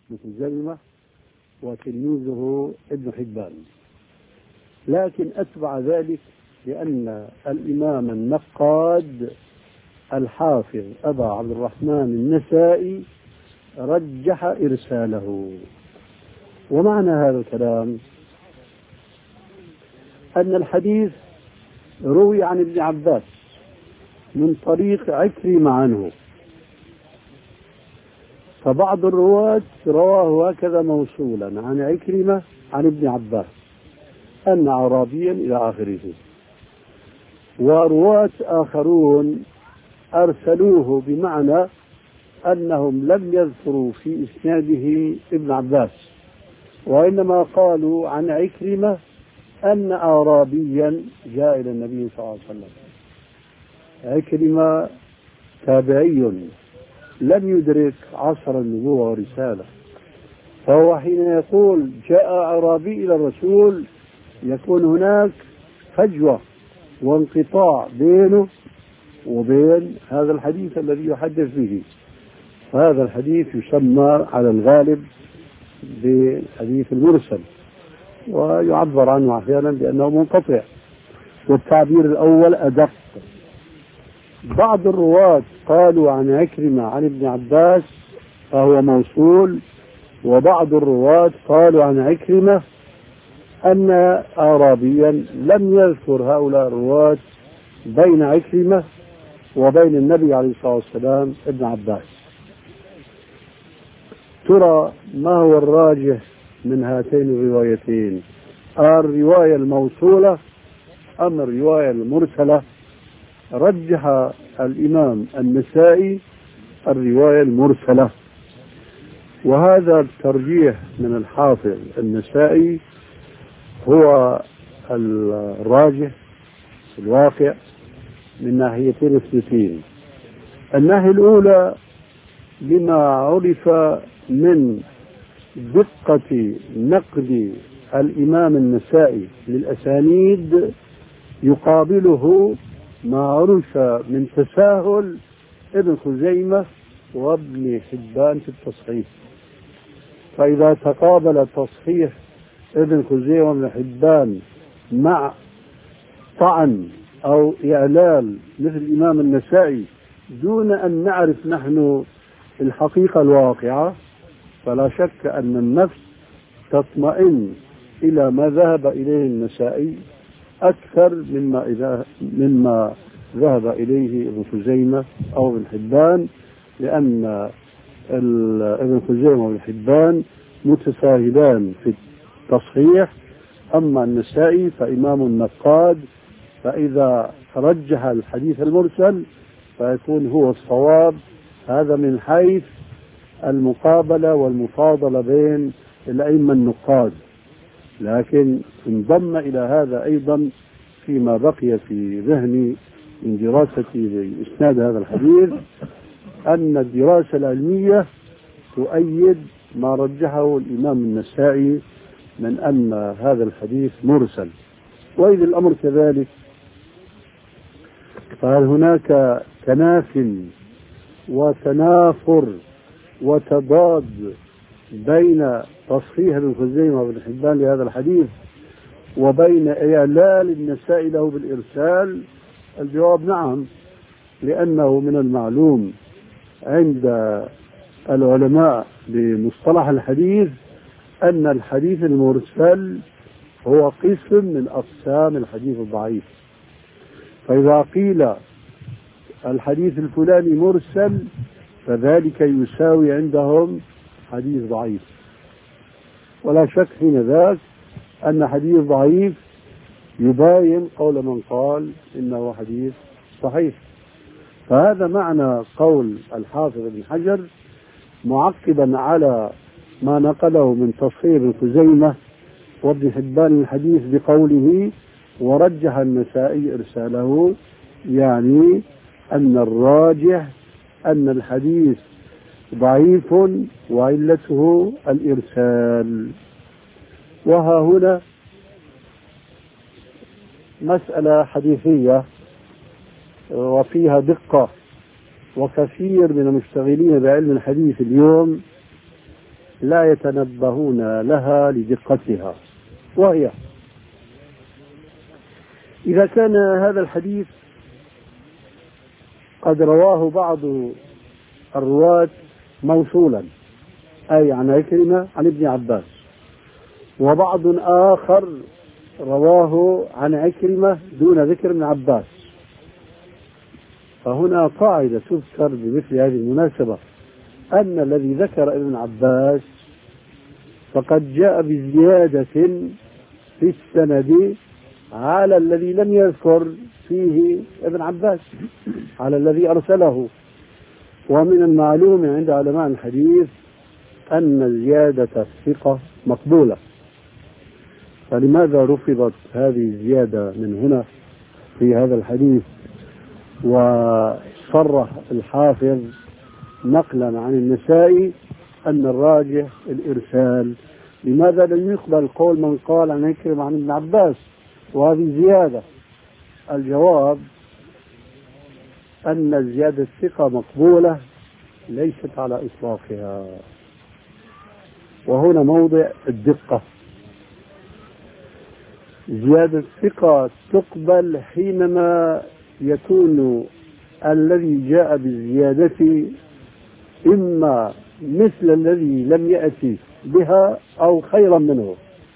بن خزيمة وتلميذه ابن حبان، لكن أتبع ذلك لأن الإمام النقاد الحافظ أبا عبد الرحمن النسائي رجح إرساله. ومعنى هذا الكلام أن الحديث روي عن ابن عباس من طريق عكرمة عنه، فبعض الرواة رواه هكذا موصولا عن عكرمة عن ابن عباس أن أعرابيا إلى آخره، ورواة آخرون أرسلوه بمعنى أنهم لم يذكروا في إسناده ابن عباس، وإنما قالوا عن عكرمة أن أعرابيا جاء إلى النبي صلى الله عليه وسلم. عكرمة تابعي لم يدرك عصر النبوة والرسالة، فهو حين يقول جاء أعرابي إلى الرسول يكون هناك فجوة وانقطاع بينه وبين هذا الحديث الذي يحدث به. فهذا الحديث يسمى على الغالب بالحديث المرسل، ويعبر عنه أحيانا بأنه منقطع، والتعبير الأول أدق. بعض الرواة قالوا عن عكرمة عن ابن عباس فهو موصول، وبعض الرواة قالوا عن عكرمة أن أعرابيا. لم يذكر هؤلاء الرواة بين عكرمة وبين النبي عليه الصلاة والسلام ابن عباس. ترى ما هو الراجح من هاتين الروايتين؟ الرواية الموصولة أم الرواية المرسلة؟ رجح الإمام النسائي الرواية المرسلة، وهذا الترجيح من الحافظ النسائي هو الراجح في الواقع من ناحيتين اثنتين. الناحية الأولى لما عرف من دقة نقد الإمام النسائي للأسانيد، يقابله ما عرف من تساهل ابن خزيمة وابن حبان في التصحيح. فإذا تقابل تصحيح ابن خزيمة وابن حبان مع طعن أو إعلال مثل الإمام النسائي دون أن نعرف نحن الحقيقة الواقعة، فلا شك أن النفس تطمئن إلى ما ذهب إليه النسائي أكثر مما ذهب إليه ابن خزيمة أو ابن حبان، لأن ابن خزيمة وابن حبان متساهلان في التصحيح، أما النسائي فإمام نقاد، فإذا رجح الحديث المرسل فيكون هو الصواب. هذا من حيث المقابلة والمفاضلة بين الأئمة النقاد. لكن انضم إلى هذا أيضا فيما بقي في ذهني من دراستي لإسناد هذا الحديث أن الدراسة العلمية تؤيد ما رجحه الإمام النسائي من أن هذا الحديث مرسل. وإذا الأمر كذلك فهل هناك تناف وتنافر وتضاد بين تصحيح ابن خزيمة وابن حبان لهذا الحديث وبين إعلال النسائي له بالإرسال؟ الجواب نعم، لأنه من المعلوم عند العلماء بمصطلح الحديث أن الحديث المرسل هو قسم من أقسام الحديث الضعيف. فإذا قيل الحديث الفلاني مرسل فذلك يساوي عندهم حديث ضعيف، ولا شك حين ذاك أن حديث ضعيف يباين قول من قال إنه حديث صحيح. فهذا معنى قول الحافظ ابن حجر معقبا على ما نقله من تصحيح ابن خزيمة وابن حبان الحديث بقوله ورجح النسائي إرساله، يعني أن الراجح أن الحديث ضعيف وعلته الإرسال. وها هنا مسألة حديثية وفيها دقة، وكثير من المشتغلين بعلم الحديث اليوم لا يتنبهون لها لدقتها، وهي إذا كان هذا الحديث قد رواه بعض الرواة موصولا، أي عن عكرمة عن ابن عباس، وبعض آخر رواه عن عكرمة دون ذكر ابن عباس، فهنا قاعدة تذكر بمثل هذه المناسبة، أن الذي ذكر ابن عباس فقد جاء بزيادة في السند على الذي لم يذكر فيه ابن عباس، على الذي أرسله. ومن المعلوم عند علماء الحديث أن زيادة الثقة مقبولة، فلماذا رفضت هذه الزيادة من هنا في هذا الحديث؟ وصرح الحافظ نقلا عن النسائي أن الراجح الإرسال. لماذا لم يقبل قول من قال عن عكرمة عن ابن عباس وهذه زيادة؟ الجواب أن زيادة الثقة مقبولة ليست على إطلاقها، وهنا موضع الدقة. زيادة الثقة تقبل حينما يكون الذي جاء بالزيادة إما مثل الذي لم يأتي بها أو خيرا منه.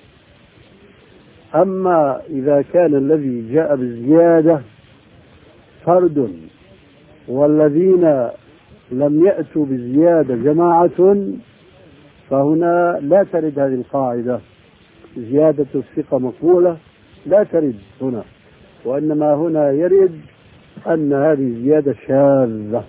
أما إذا كان الذي جاء بالزيادة فرد والذين لم يأتوا بالزيادة جماعة، فهنا لا ترد هذه القاعدة، زيادة الثقة مقبولة لا ترد هنا، وإنما هنا يرد أن هذه زيادة شاذة،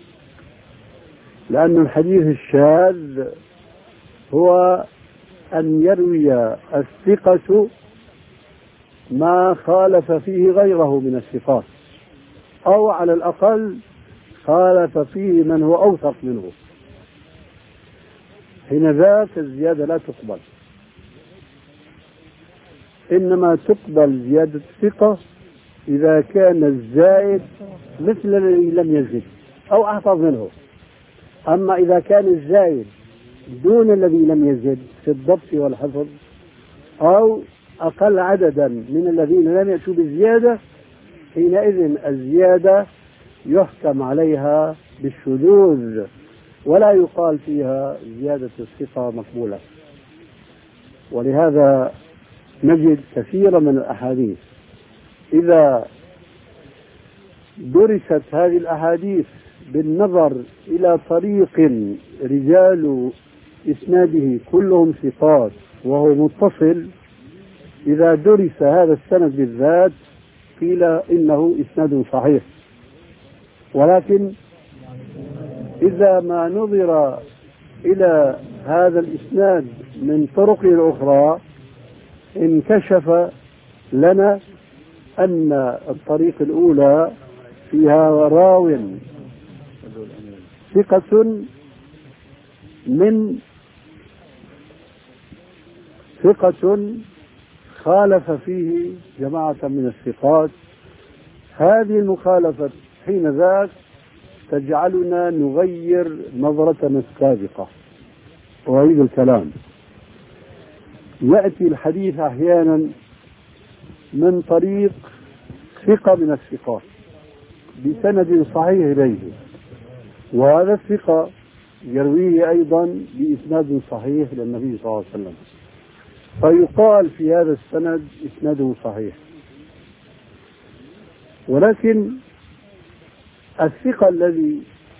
لأن الحديث الشاذ هو أن يروي الثقة ما خالف فيه غيره من الثقات، أو على الأقل خالف فيه من هو أوثق منه، حين ذاك الزيادة لا تقبل. إنما تقبل زيادة الثقة إذا كان الزائد مثل الذي لم يزد أو أحفظ منه. أما إذا كان الزائد دون الذي لم يزد في الضبط والحفظ أو أقل عددا من الذين لم يأتوا بالزيادة، حينئذ الزيادة يحكم عليها بالشذوذ ولا يقال فيها زيادة الثقة مقبولة. ولهذا نجد كثيرا من الأحاديث إذا درست هذه الأحاديث بالنظر إلى طريق رجال إسناده كلهم ثقات وهو متصل، إذا درس هذا السند بالذات قيل إنه إسناد صحيح. ولكن إذا ما نظر إلى هذا الإسناد من طرق الأخرى انكشف لنا أن الطريق الأولى فيها راو ثقة خالف فيه جماعة من الثقات. هذه المخالفة حين ذاك تجعلنا نغير نظرتنا السابقة. وأعيد الكلام، يأتي الحديث أحيانا من طريق ثقة من الثقات بسند صحيح إليه، وهذا الثقة يرويه أيضا بإسناد صحيح للنبي صلى الله عليه وسلم، فيقال في هذا السند إسناده صحيح. ولكن الثقة الذي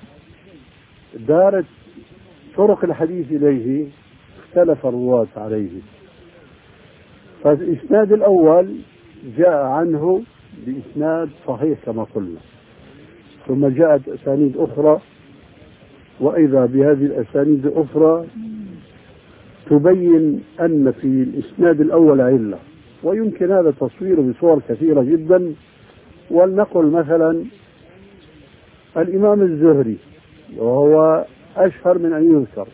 دارت طرق الحديث إليه اختلف الرواة عليه، فالإسناد الأول جاء عنه بإسناد صحيح كما قلنا، ثم جاءت أسانيد أخرى، وإذا بهذه الأسانيد الأخرى تبين أن في الإسناد الأول علة، ويمكن هذا تصويره بصور كثيرة جدا. ولنقل مثلا الإمام الزهري وهو أشهر من أن يذكر،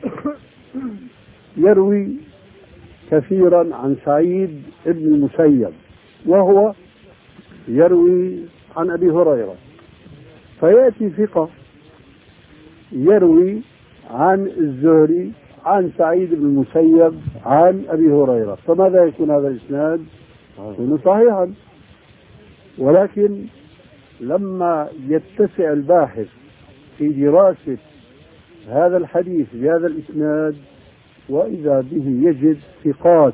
يروي كثيرا عن سعيد بن المسيب وهو يروي عن أبي هريرة، فيأتي ثقة يروي عن الزهري عن سعيد بن المسيب عن أبي هريرة، فماذا يكون هذا الإسناد؟ يكون صحيحا. ولكن لما يتسع الباحث في دراسة هذا الحديث بهذا الإسناد وإذا به يجد ثقات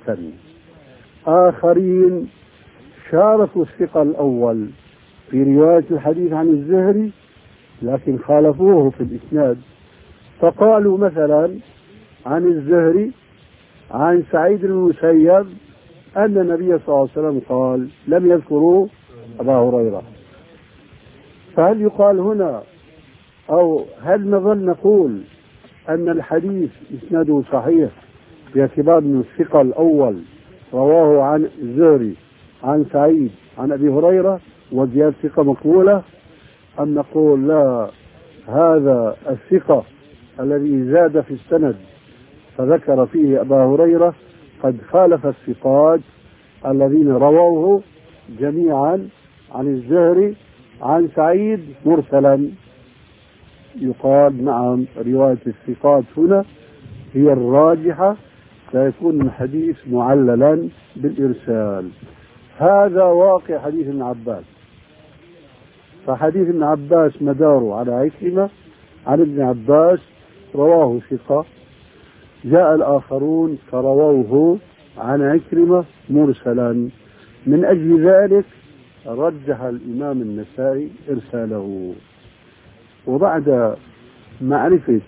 آخرين شاركوا الثقة الأول في رواية الحديث عن الزهري لكن خالفوه في الإسناد، فقالوا مثلا عن الزهري عن سعيد بن المسيب أن النبي صلى الله عليه وسلم قال، لم يذكروا أبا هريرة. فهل يقال هنا أو هل نظل نقول أن الحديث إسناده صحيح باعتبار أن الثقة الأول رواه عن الزهري عن سعيد عن أبي هريرة وزيادة ثقة مقبولة، أم نقول لا، هذا الثقة الذي زاد في السند فذكر فيه أبا هريرة قد خالف الثقات الذين رووه جميعا عن الزهري عن سعيد مرسلا؟ يقال نعم، رواية الثقات هنا هي الراجحة، سيكون الحديث معللا بالإرسال. هذا واقع حديث ابن عباس. فحديث ابن عباس مداره على عكرمة عن ابن عباس رواه ثقة، جاء الآخرون فرووه عن عكرمة مرسلا، من أجل ذلك رجح الإمام النسائي إرساله. وبعد معرفة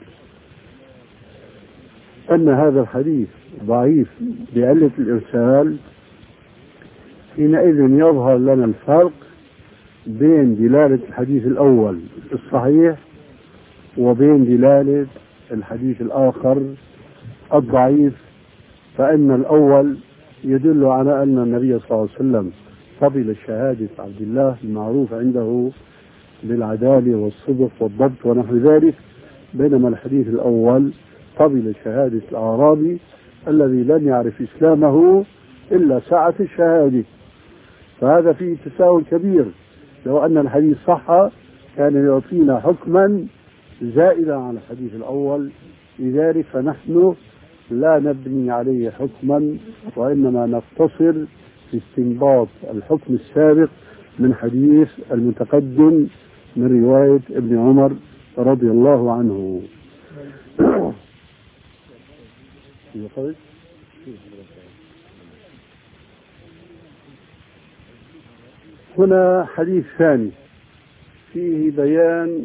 أن هذا الحديث ضعيف بعلة الإرسال، حينئذ يظهر لنا الفرق بين دلالة الحديث الأول الصحيح وبين دلالة الحديث الآخر الضعيف. فإن الأول يدل على أن النبي صلى الله عليه وسلم قبل شهادة عبد الله المعروف عنده بالعدالة والصدق والضبط ونحو ذلك، بينما الحديث الأول قبل شهادة الأعرابي الذي لم يعرف إسلامه إلا ساعة الشهادة. فهذا فيه تساؤل كبير، لو أن الحديث صح كان يعطينا حكما زائدا عن الحديث الأول، لذلك فنحن لا نبني عليه حكما وإنما نقتصر في استنباط الحكم السابق من حديث المتقدم من رواية ابن عمر رضي الله عنه. هنا حديث ثاني فيه بيان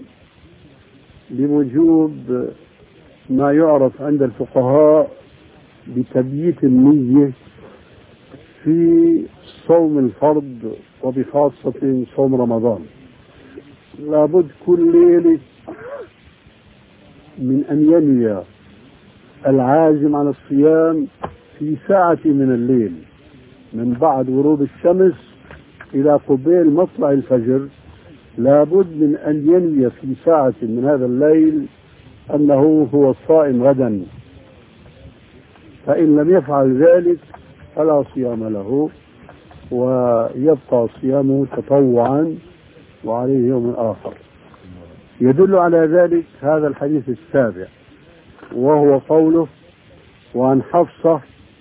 لوجوب ما يعرف عند الفقهاء بتبييت النية في صوم الفرض وبخاصة صوم رمضان. لابد كل ليلة من أن ينوي العازم على الصيام في ساعة من الليل من بعد غروب الشمس إلى قبيل مطلع الفجر، لابد من أن ينوي في ساعة من هذا الليل أنه هو الصائم غدا، فإن لم يفعل ذلك فلا صيام له ويبقى صيامه تطوعا وعليه يوم آخر. يدل على ذلك هذا الحديث السابع، وهو قوله: وعن حفصة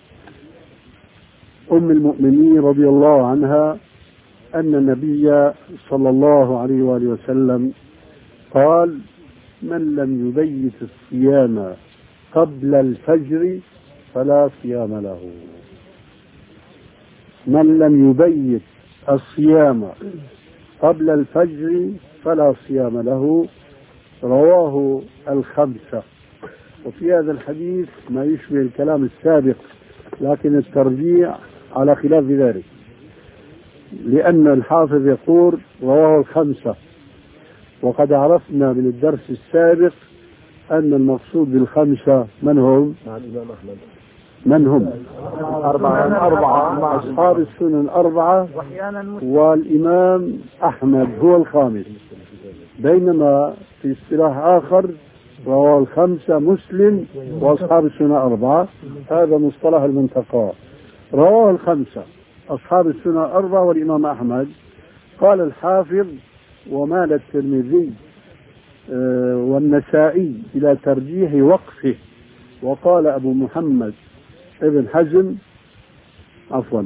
أم المؤمنين رضي الله عنها أن النبي صلى الله عليه وآله وسلم قال: من لم يبيت الصيام قبل الفجر فلا صيام له. من لم يبيت الصيام قبل الفجر فلا صيام له، رواه الخمسة. وفي هذا الحديث ما يشبه الكلام السابق، لكن الترجيع على خلاف ذلك، لأن الحافظ يقول رواه الخمسة، وقد عرفنا من الدرس السابق أن المقصود بالخمسة من هم؟ من هم؟ أربعة أصحاب السنن الأربعة، والإمام أحمد هو الخامس، بينما في اصطلاح آخر رواه الخمسة مسلم وأصحاب السنن أربعة، هذا مصطلح المنتقى. رواه الخمسة أصحاب السنن أربعة والإمام أحمد. قال الحافظ: ومال الترمذي والنسائي إلى ترجيح وقفه وقال أبو محمد ابن حزم عفوا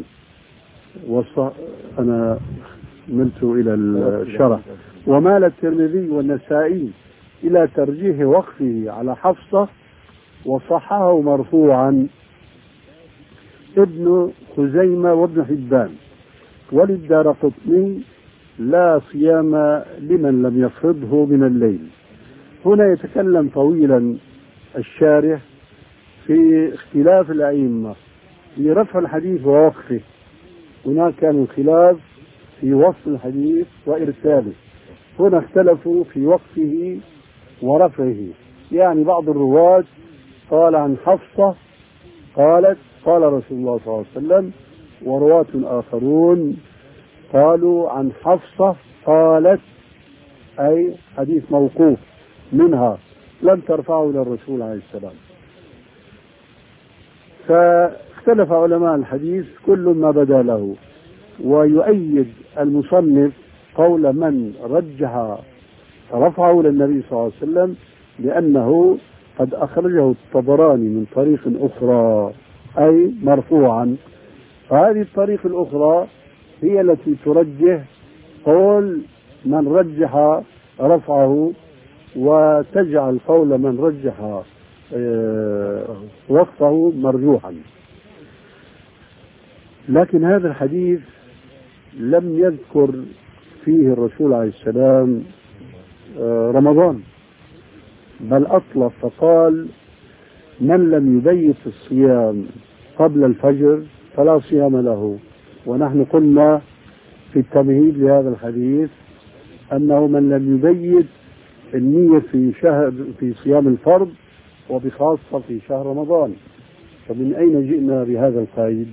أنا ملت إلى الشرح. ومال الترمذي والنسائي إلى ترجيح وقفه على حفصة وصححه مرفوعا ابن خزيمة وابن حبان. وللدارقطني لا صيام لمن لم يفرضه من الليل. هنا يتكلم طويلا الشارح في اختلاف الأئمة في رفع الحديث ووقفه. هناك كان خلاف في وصف الحديث وإرساله، هنا اختلفوا في وقفه ورفعه. يعني بعض الرواة قال عن حفصة قالت قال رسول الله صلى الله عليه وسلم، ورواة آخرون قالوا عن حفصة قالت، أي حديث موقوف منها لم ترفعه إلى الرسول عليه السلام. فاختلف علماء الحديث كل ما بدا له. ويؤيد المصنف قول من رجح رفعه للنبي صلى الله عليه وسلم لأنه قد أخرجه الطبراني من طريق أخرى أي مرفوعا. فهذه الطريق الأخرى هي التي ترجح قول من رجح رفعه، وتجعل قول من رجح وقفه مرجوحا. لكن هذا الحديث لم يذكر فيه الرسول عليه السلام رمضان، بل أطلق فقال من لم يبيت الصيام قبل الفجر فلا صيام له. ونحن قلنا في التمهيد لهذا الحديث أنه من لم يبيت النية في صيام الفرض وبخاصة في شهر رمضان. فمن أين جئنا بهذا القيد؟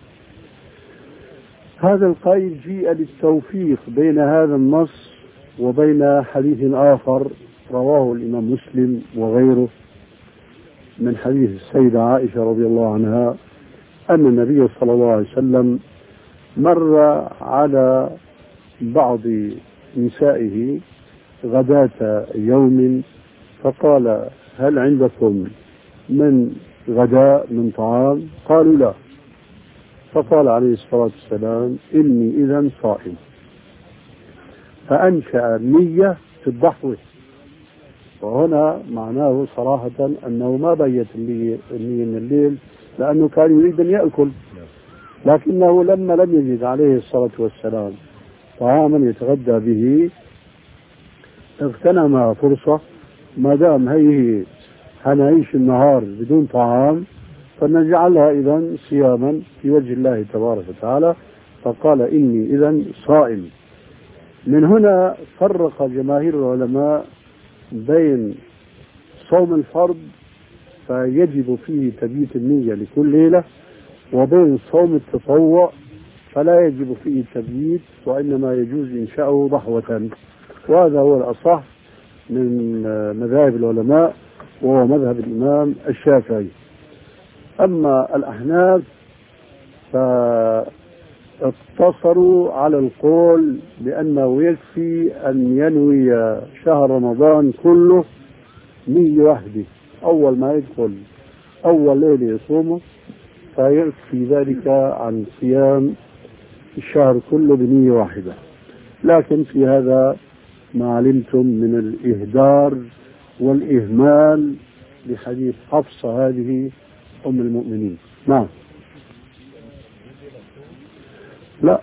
هذا القيد جيء للتوفيق بين هذا النص وبين حديث آخر رواه الإمام مسلم وغيره من حديث السيدة عائشة رضي الله عنها أن النبي صلى الله عليه وسلم مر على بعض نسائه غداة يوم فقال هل عندكم من غداء من طعام؟ قالوا لا. فقال عليه الصلاة والسلام إني إذا صائم. فأنشأ نية في الضحوة، وهنا معناه صراحة أنه ما بيت النية من الليل لأنه كان يريد أن يأكل، لكنه لما لم يجد عليه الصلاة والسلام طعاما يتغدى به اغتنم فرصة، ما دام هي هنعيش النهار بدون طعام فنجعلها إذا صياما في وجه الله تبارك وتعالى. فقال إني إذا صائم. من هنا فرق جماهير العلماء بين صوم الفرض فيجب فيه تبييت النية لكل ليلة، وبين صوم التطوع فلا يجب فيه تبييت وإنما يجوز إنشاؤه ضحوة. وهذا هو الأصح من مذاهب العلماء وهو مذهب الإمام الشافعي. أما الأحناف فاقتصروا على القول بأنه يكفي أن ينوي شهر رمضان كله نية واحدة أول ما يدخل أول ليلة يصومه، فيكفي ذلك عن صيام الشهر كله بنية واحدة. لكن في هذا ما علمتم من الإهدار والإهمال لحديث حفصة هذه أم المؤمنين. نعم. لا،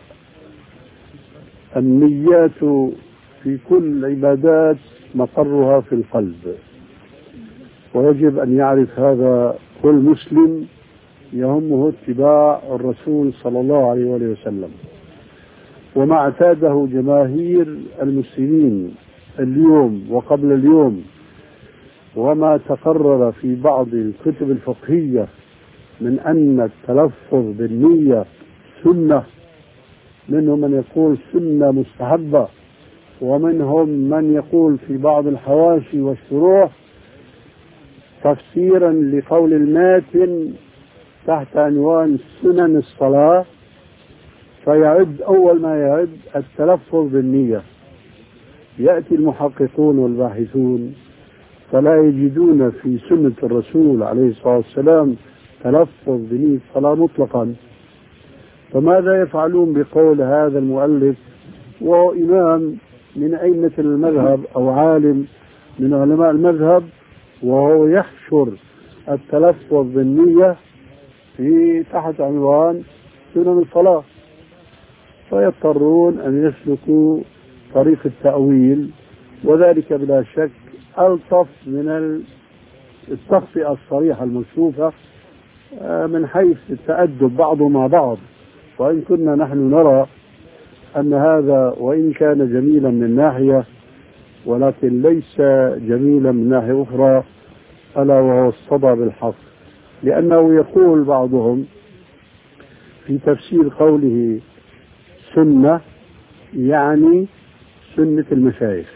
النيات في كل العبادات مقرها في القلب، ويجب أن يعرف هذا كل مسلم يهمه اتباع الرسول صلى الله عليه وسلم. وما اعتاده جماهير المسلمين اليوم وقبل اليوم، وما تقرر في بعض الكتب الفقهية من أن التلفظ بالنية سنة، منهم من يقول سنة مستحبة، ومنهم من يقول في بعض الحواشي والشروح تفسيرا لقول الماتن تحت عنوان سنن الصلاة، فيعد أول ما يعد التلفظ بالنية. يأتي المحققون والباحثون فلا يجدون في سنة الرسول عليه الصلاة والسلام تلفظ بنية الصلاة مطلقا. فماذا يفعلون بقول هذا المؤلف وهو إمام من أئمة المذهب أو عالم من علماء المذهب، وهو يحشر التلفظ بالنية في تحت عنوان سنن الصلاة، فيضطرون أن يسلكوا طريق التأويل، وذلك بلا شك ألطف من التخطئة الصريحة المكشوفة من حيث التأدب بعض مع بعض. وإن كنا نحن نرى أن هذا وإن كان جميلا من ناحية، ولكن ليس جميلا من ناحية أخرى، ألا وهو الصدى بالحق. لأنه يقول بعضهم في تفسير قوله سنة يعني سنة المشايخ،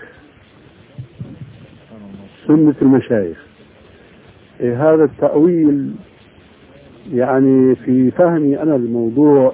سنة المشايخ. هذا التأويل يعني في فهمي أنا الموضوع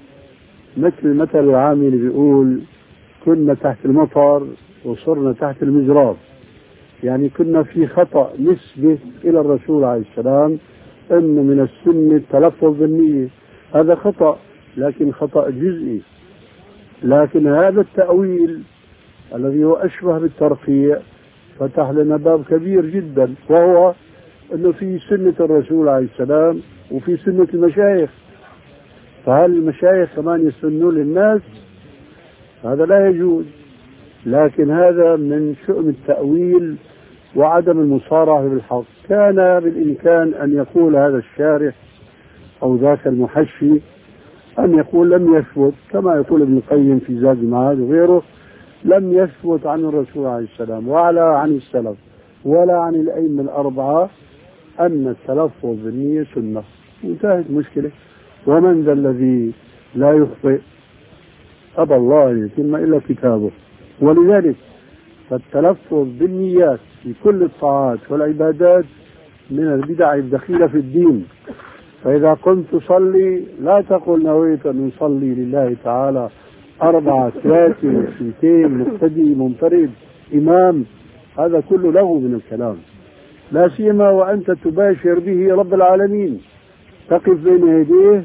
مثل مثل العامل بيقول كنا تحت المطر وصرنا تحت المجراب، يعني كنا في خطأ نسبة إلى الرسول عليه السلام أن من السنة التلفظ بالنية، هذا خطأ لكن خطأ جزئي. لكن هذا التأويل الذي هو أشبه بالترقيع فتح لنا باب كبير جدا، وهو أنه في سنة الرسول عليه السلام وفي سنة المشايخ، فهل المشايخ كمان يسنوا للناس؟ هذا لا يجوز. لكن هذا من شؤم التأويل وعدم المصارعة بالحق. كان بالإمكان أن يقول هذا الشارح أو ذاك المحشي أن يقول لم يثبت، كما يقول ابن القيم في زاد المعاد وغيره، لم يثبت عن الرسول عليه السلام ولا عن السلف ولا عن الأئمة الأربعة أن التلفظ بالنية سنة، انتهت المشكلة. ومن ذا الذي لا يخطئ؟ أبى الله أن يتم إلا كتابه. ولذلك فالتلفظ بالنيات في كل الطاعات والعبادات من البدع الدخيلة في الدين. فإذا قمت تصلي لا تقل نويت أن نصلي لله تعالى 4 3 2 مقتدي منفرد إمام، هذا كله لغو من الكلام، لا سيما وأنت تباشر به رب العالمين، تقف بين يديه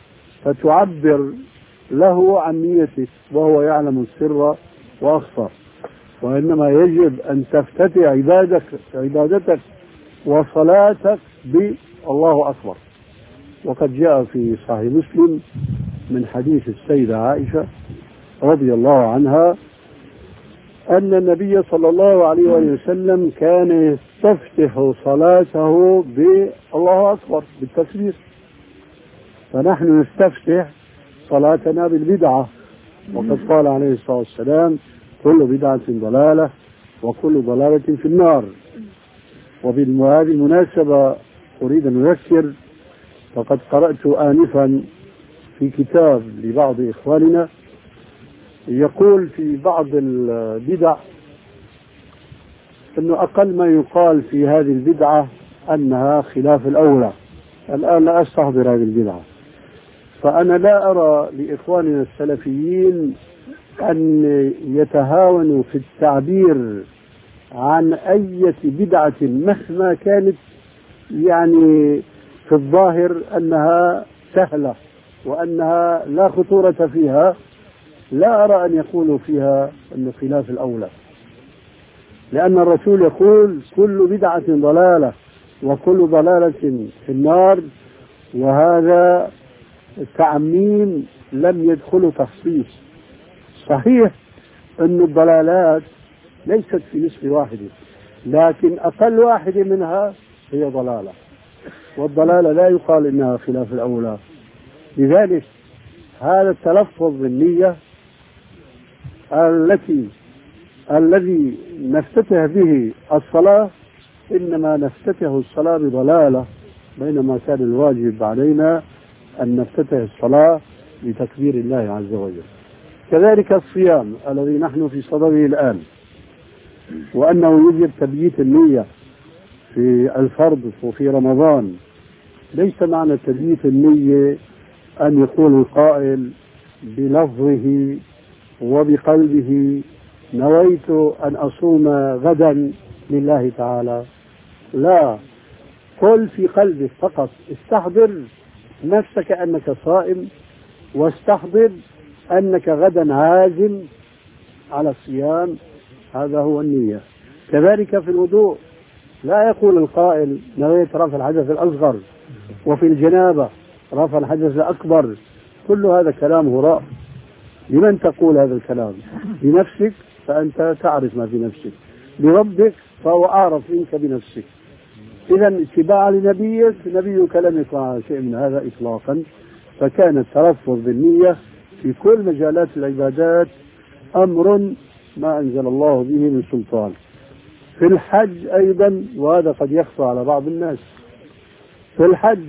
فتعبر له عن نيتك وهو يعلم السر وأخفى. وإنما يجب أن تفتتح عبادتك وصلاتك بالله أكبر. وقد جاء في صحيح مسلم من حديث السيدة عائشة رضي الله عنها أن النبي صلى الله عليه وسلم كان يستفتح صلاته بالله أكبر بالتكبير، فنحن نستفتح صلاتنا بالبدعة. وقد قال عليه الصلاة والسلام كل بدعة ضلالة وكل ضلالة في النار. وبهذه المناسبة أريد أن أذكر، فقد قرأت آنفا في كتاب لبعض إخواننا يقول في بعض البدع أنه أقل ما يقال في هذه البدعة أنها خلاف الأولى. الآن لا أستحضر هذه البدعة، فأنا لا أرى لإخواننا السلفيين أن يتهاونوا في التعبير عن أي بدعة مهما كانت، يعني في الظاهر أنها سهلة وأنها لا خطورة فيها، لا أرى أن يقولوا فيها أنه خلاف الأولى، لأن الرسول يقول كل بدعة ضلالة وكل ضلالة في النار، وهذا تعميم لم يدخل تخصيص. صحيح أن الضلالات ليست في نسبة واحدة، لكن أقل واحدة منها هي ضلالة، والضلالة لا يقال إنها خلاف الأولى. لذلك هذا التلفظ بالنية الذي نفتتح به الصلاة إنما نفتتح الصلاة بضلالة، بينما كان الواجب علينا أن نفتتح الصلاة بتكبير الله عز وجل. كذلك الصيام الذي نحن في صدده الآن، وأنه يجب تبييت النية في الفرض وفي رمضان. ليس معنى تبييت النية أن يقول القائل بلفظه وبقلبه نويت أن أصوم غدا لله تعالى؟ لا، قل في قلبك فقط، استحضر نفسك أنك صائم، واستحضر أنك غدا عازم على الصيام، هذا هو النية. كذلك في الوضوء، لا يقول القائل نويت رفع الحدث الأصغر، وفي الجنابة رفع الحدث الأكبر، كل هذا كلام هراء. لمن تقول هذا الكلام؟ لنفسك، فأنت تعرف ما في نفسك، لربك فهو أعرف منك بنفسك. إذا اتباعا لنبيك، نبيك لم يفعل شيء من هذا إطلاقا، فكان التلفظ بالنية في كل مجالات العبادات أمر ما أنزل الله به من سلطان. في الحج أيضا، وهذا قد يخفى على بعض الناس، في الحج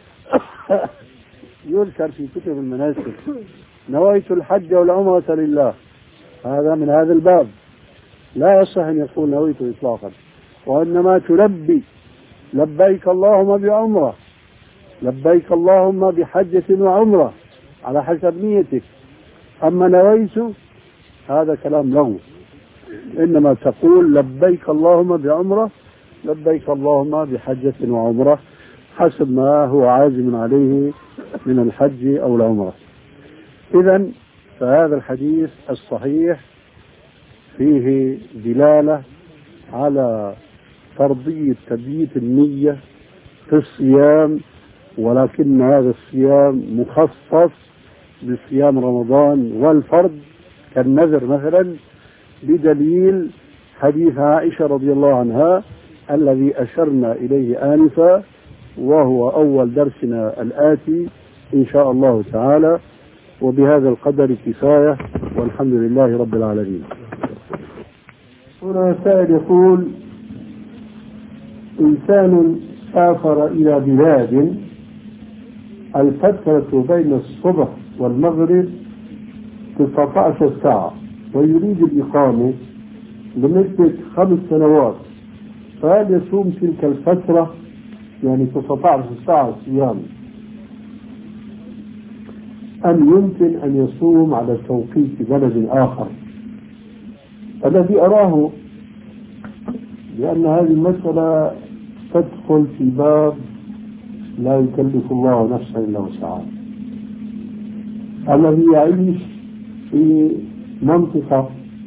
يذكر في كتب المناسك نويت الحج والعمرة لله، هذا من هذا الباب، لا يصح أن يقول نويت إطلاقا، وإنما تلبي لبيك اللهم بعمرة، لبيك اللهم بحجة وعمرة، على حسب نيتك. أما نويت هذا كلام لغو، إنما تقول لبيك اللهم بعمرة، لبيك اللهم بحجة وعمرة، حسب ما هو عازم عليه من الحج أو العمرة. إذا فهذا الحديث الصحيح فيه دلالة على فرضية تبييت النية في الصيام، ولكن هذا الصيام مخصص بصيام رمضان والفرض كالنذر مثلا، بدليل حديث عائشة رضي الله عنها الذي أشرنا إليه آنفا، وهو أول درسنا الآتي إن شاء الله تعالى. وبهذا القدر كفاية، والحمد لله رب العالمين. هنا سائل يقول: إنسان سافر إلى بلاد الفترة بين الصبح والمغرب 19 ساعة ويريد الإقامة لمدة 5 سنوات، فهل يصوم تلك الفترة، يعني 19 ساعة صيام، أم يمكن أن يصوم على توقيت بلد آخر؟ الذي أراه لأن هذه المسألة تدخل في باب لا يكلف الله نفسا إلا وسعها. الذي يعيش في منطقة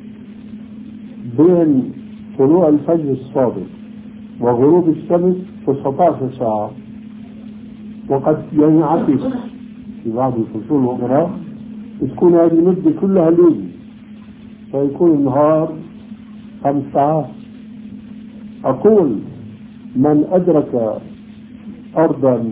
بين طلوع الفجر الصادق وغروب الشمس 19 ساعة، وقد ينعكس في بعض الفصول الأخرى تكون هذه المدة كلها ليل، فيكون النهار 5 ساعات. أقول من أدرك أرضا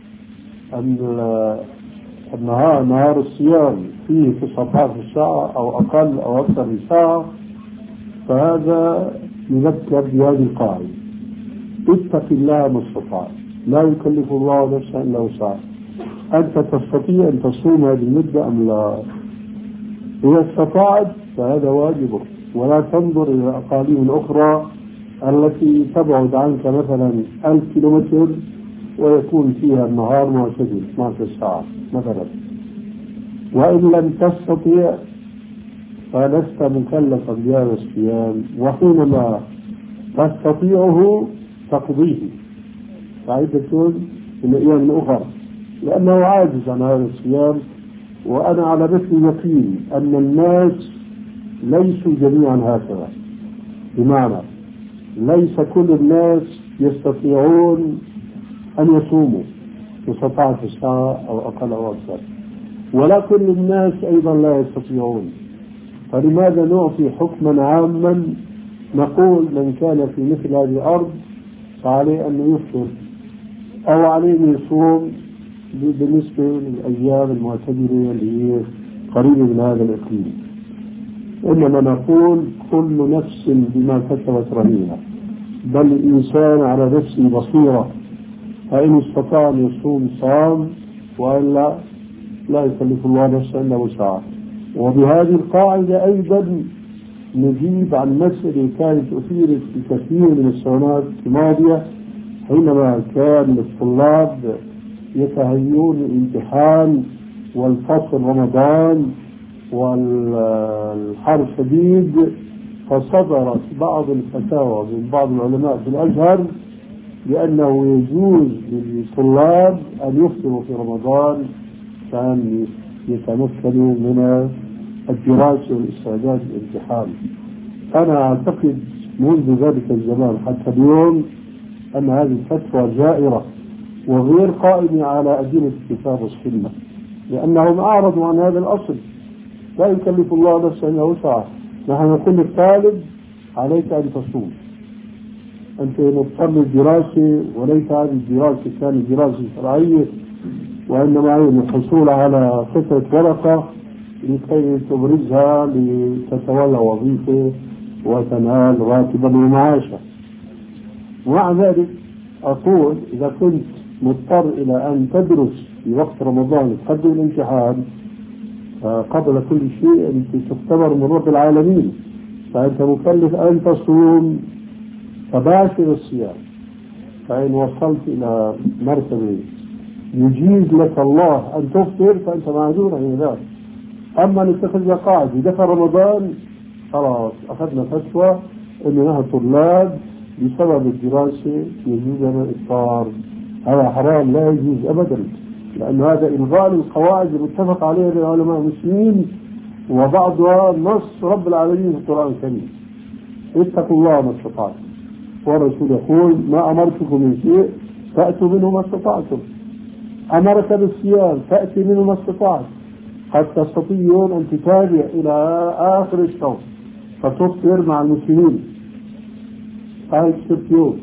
النهار نهار الصيام فيه 19 ساعة أو أقل أو أكثر من ساعة، فهذا يذكر بهذه القاعدة: اتق الله ما استطعت، لا يكلف الله نفسا إلا وسعها. أنت تستطيع أن تصوم هذه المدة أم لا؟ إذا استطعت فهذا واجبك، ولا تنظر إلى أقاليم أخرى التي تبعد عنك مثلا 1000 كيلومتر ويكون فيها النهار معتدل 12 ساعة مثلا. وإن لم تستطيع فلست مكلفا بهذا الصيام، وحينما تستطيعه تقضيه عدة من أيام أخرى، لأنه عاجز عن هذا الصيام. وأنا على مثل يقين أن الناس ليسوا جميعا هكذا، بمعنى ليس كل الناس يستطيعون أن يصوموا 19 ساعة أو أقل أو أكثر، ولا كل الناس أيضا لا يستطيعون. فلماذا نعطي حكما عاما نقول من كان في مثل هذه الأرض فعليه أن يفطر أو عليه أن يصوم بالنسبة للأيام المعتبرة اللي هي قريبة من هذا الإقليم؟ إنما نقول كل نفس بما كسبت رهينة، بل الإنسان على نفسه بصيرة، فإن استطاع أن يصوم صام، وإلا لا يكلف الله نفسا إلا وسعها. وبهذه القاعدة أيضا نجيب عن مسألة كانت أثيرت في كثير من السنوات الماضية، حينما كان الطلاب يتهيئون الامتحان والفصل رمضان والحر شديد، فصدرت بعض الفتاوى من بعض العلماء في الأزهر بأنه يجوز للطلاب أن يفطروا في رمضان كان يتمكنوا من الدراسة والاستعداد للامتحان. أنا أعتقد منذ ذلك الزمان حتى اليوم أن هذه الفتوى جائرة وغير قائمة على أدلة الكتاب والسنة، لأنهم أعرضوا عن هذا الأصل. لا يكلف الله نفسا إلا وسعها. نحن نقول للطالب عليك أن تصوم، أنت مضطر للدراسة، وليس هذه الدراسة كانت دراسة شرعية، وإنما هي الحصول على فترة ورقة لكي تبرزها لتتولى وظيفة وتنال راتبا ومعاشا. ومع ذلك أقول إذا كنت مضطر إلى أن تدرس في وقت رمضان تقدم الامتحان، قبل كل شيء أنت تختبر من رب العالمين، فأنت مكلف أن تصوم فباشر الصيام. فإن وصلت إلى مرتبة يجيز لك الله أن تفطر فأنت معذور عن ذلك. أما نتخذ قاعدة دخل رمضان خلاص أخذنا فتوى أنها طلاب بسبب الدراسة يجوز لنا الإفطار، هذا حرام لا يجوز أبدا، لأن هذا إلغاء القواعد المتفق عليها بين علماء المسلمين وبعضها نص رب العالمين في القرآن الكريم: اتقوا الله ما استطعتم. والرسول يقول: ما أمرتكم من شيء فأتوا منه ما استطعتم. أمرك بالصيام فأتي منه ما استطعت. قد تستطيعون أن تتابع إلى آخر الشهر فتفطر مع المسلمين هاي 6 يوم.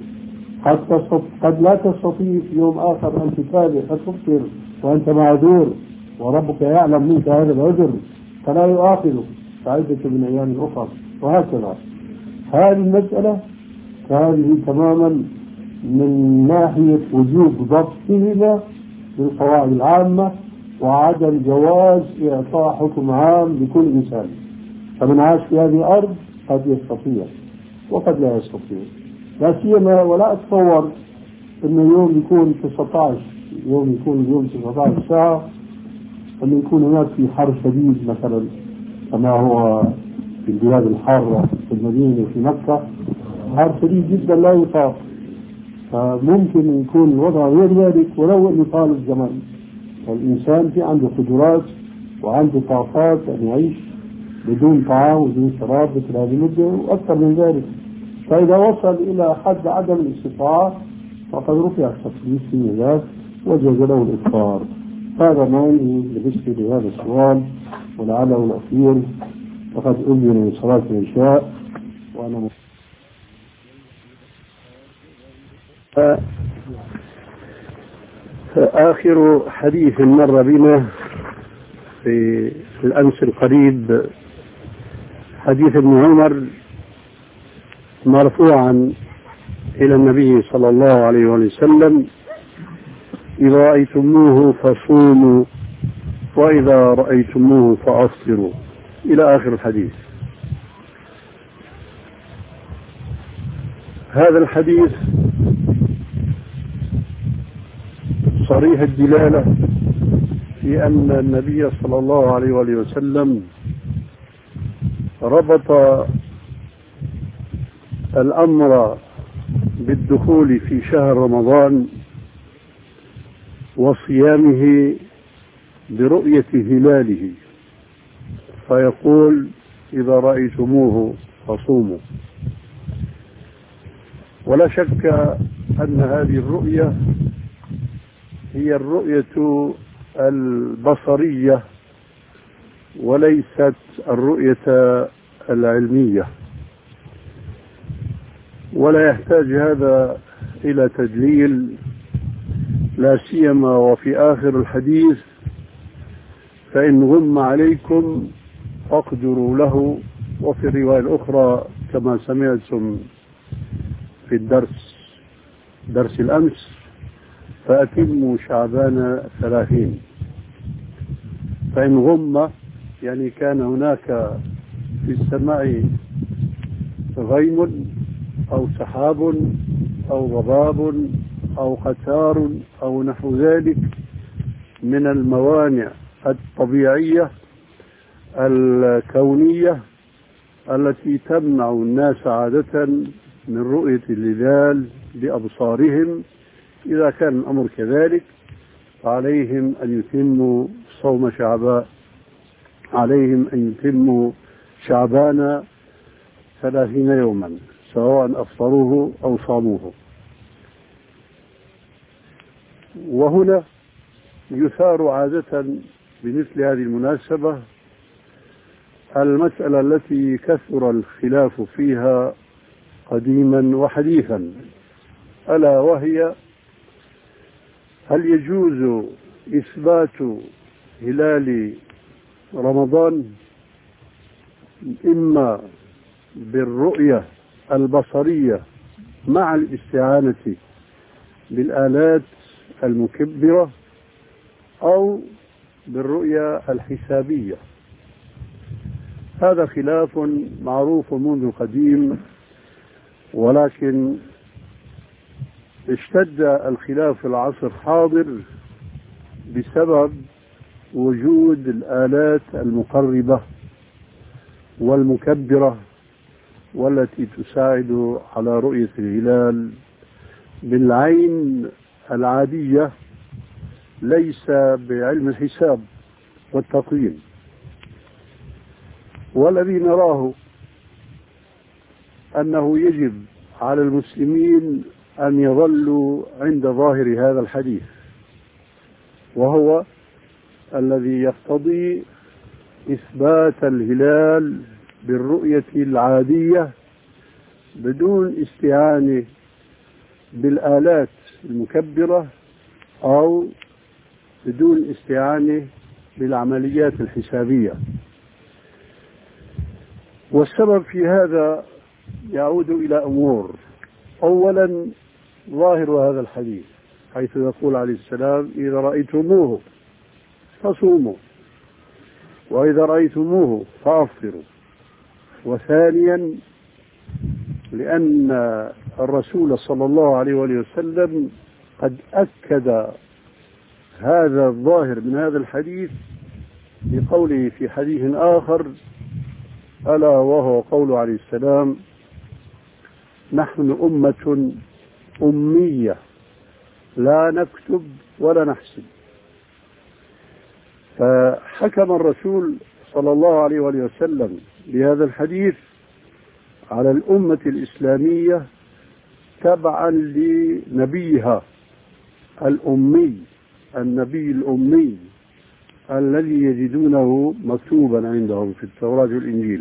قد لا تستطيع في يوم آخر أن تتابع فتفطر وأنت معذور، وربك يعلم منك هذا العذر فلا يؤاخذك فعدة من أيام أخرى. وهكذا هذه المسألة هذه تماما من ناحية وجوب ضبطهما بالقواعد العامة وعدم جواز إعطاء حكم عام لكل إنسان. فمن عاش في هذه الأرض قد يستطيع وقد لا يستطيع، لا سيما ولا أتصور أنه يوم يكون 19 يوم يكون اليوم 19 ساعة أن يكون هناك في حر شديد مثلا كما هو في البلاد الحارة في المدينة وفي مكة، حر شديد جدا لا يطاق. فممكن يكون الوضع غير ذلك ولو أن يطال الزمن، الإنسان في عنده قدرات وعنده طاقات أن يعيش بدون طعام وبدون شراب مثل هذه المدة وأكثر من ذلك. فإذا وصل إلى حد عدم الاستطاعة فقد رفع التكليف في ذلك وجاز له الإفطار. هذا ما بالنسبة لهذا السؤال، ولعله الأخير وقد أذن من صلاة العشاء وأنا آخر حديث مر بنا في الأمس القريب حديث ابن عمر مرفوعا إلى النبي صلى الله عليه وسلم: إذا رأيتموه فصوموا وإذا رأيتموه فأفطروا، إلى آخر الحديث. هذا الحديث صريح الدلالة في أن النبي صلى الله عليه وسلم ربط الأمر بالدخول في شهر رمضان وصيامه برؤية هلاله، فيقول: إذا رأيتموه فصوموا. ولا شك أن هذه الرؤية هي الرؤية البصرية وليست الرؤية العلمية، ولا يحتاج هذا إلى تدليل، لا سيما وفي آخر الحديث: فإن غم عليكم فاقدروا له. وفي الرواية الأخرى كما سمعتم في درس الأمس: فأتموا شعبان 30. فإن غم يعني كان هناك في السماء غيم أو سحاب أو ضباب أو قتار أو نحو ذلك من الموانع الطبيعية الكونية التي تمنع الناس عادة من رؤية الهلال بأبصارهم، إذا كان الأمر كذلك فعليهم أن يتموا صوم شعبان، عليهم أن يتموا شعبان 30 يوما سواء أفطروه أو صاموه. وهنا يثار عادة بمثل هذه المناسبة المسألة التي كثر الخلاف فيها قديما وحديثا، ألا وهي: هل يجوز إثبات هلال رمضان إما بالرؤية البصرية مع الاستعانة بالآلات المكبرة أو بالرؤية الحسابية؟ هذا خلاف معروف منذ قديم، ولكن اشتد الخلاف في العصر الحاضر بسبب وجود الآلات المقربة والمكبرة والتي تساعد على رؤية الهلال بالعين العادية، ليس بعلم الحساب والتقويم. والذي نراه أنه يجب على المسلمين أن يظلوا عند ظاهر هذا الحديث، وهو الذي يقتضي إثبات الهلال بالرؤية العادية بدون استعانة بالآلات المكبرة أو بدون استعانة بالعمليات الحسابية. والسبب في هذا يعود إلى أمور. أولا، ظاهر هذا الحديث حيث يقول عليه السلام: إذا رأيتموه فصوموا، وإذا رأيتموه فأفطروا. وثانيا، لأن الرسول صلى الله عليه وسلم قد أكد هذا الظاهر من هذا الحديث بقوله في حديث آخر، ألا وهو قوله عليه السلام: نحن أمة أمية لا نكتب ولا نحسب. فحكم الرسول صلى الله عليه وسلم بهذا الحديث على الأمة الإسلامية تبعا لنبيها الأمي، النبي الأمي الذي يجدونه مكتوبا عندهم في التوراة والإنجيل.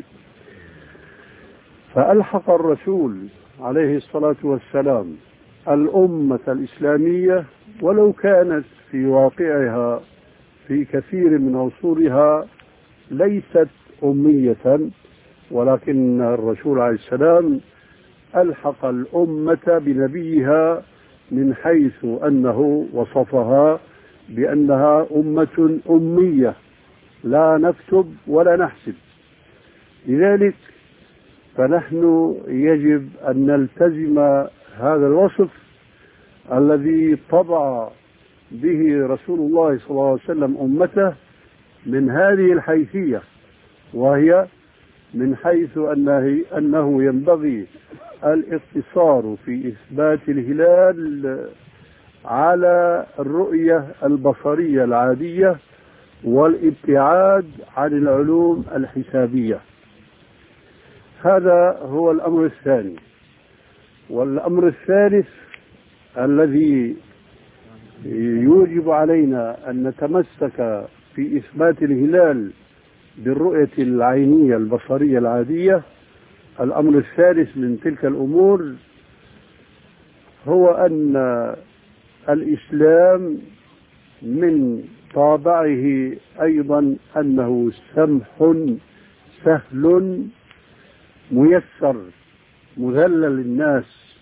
فألحق الرسول عليه الصلاة والسلام الأمة الإسلامية، ولو كانت في واقعها في كثير من عصورها ليست أمية، ولكن الرسول عليه السلام ألحق الأمة بنبيها من حيث أنه وصفها بأنها أمة أمية لا نكتب ولا نحسب. لذلك فنحن يجب أن نلتزم هذا الوصف الذي طبع به رسول الله صلى الله عليه وسلم أمته من هذه الحيثية، وهي من حيث أنه ينبغي الاقتصار في إثبات الهلال على الرؤية البصرية العادية والابتعاد عن العلوم الحسابية. هذا هو الأمر الثاني. والأمر الثالث الذي يوجب علينا أن نتمسك في إثبات الهلال بالرؤية العينية البصرية العادية، الأمر الثالث من تلك الأمور هو أن الإسلام من طابعه أيضا أنه سمح سهل ميسر مذلل للناس،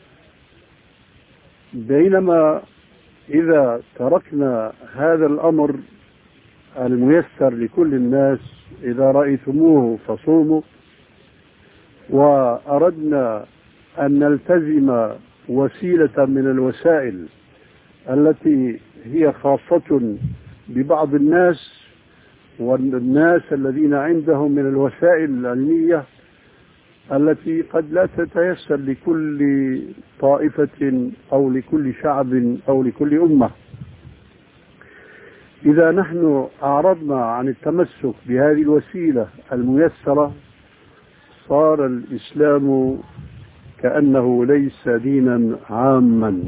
بينما إذا تركنا هذا الأمر الميسر لكل الناس، إذا رأيتموه فصوموا، وأردنا أن نلتزم وسيلة من الوسائل التي هي خاصة ببعض الناس، والناس الذين عندهم من الوسائل العلمية التي قد لا تتيسر لكل طائفة أو لكل شعب أو لكل أمة. إذا نحن أعرضنا عن التمسك بهذه الوسيلة الميسرة صار الإسلام كأنه ليس دينا عاما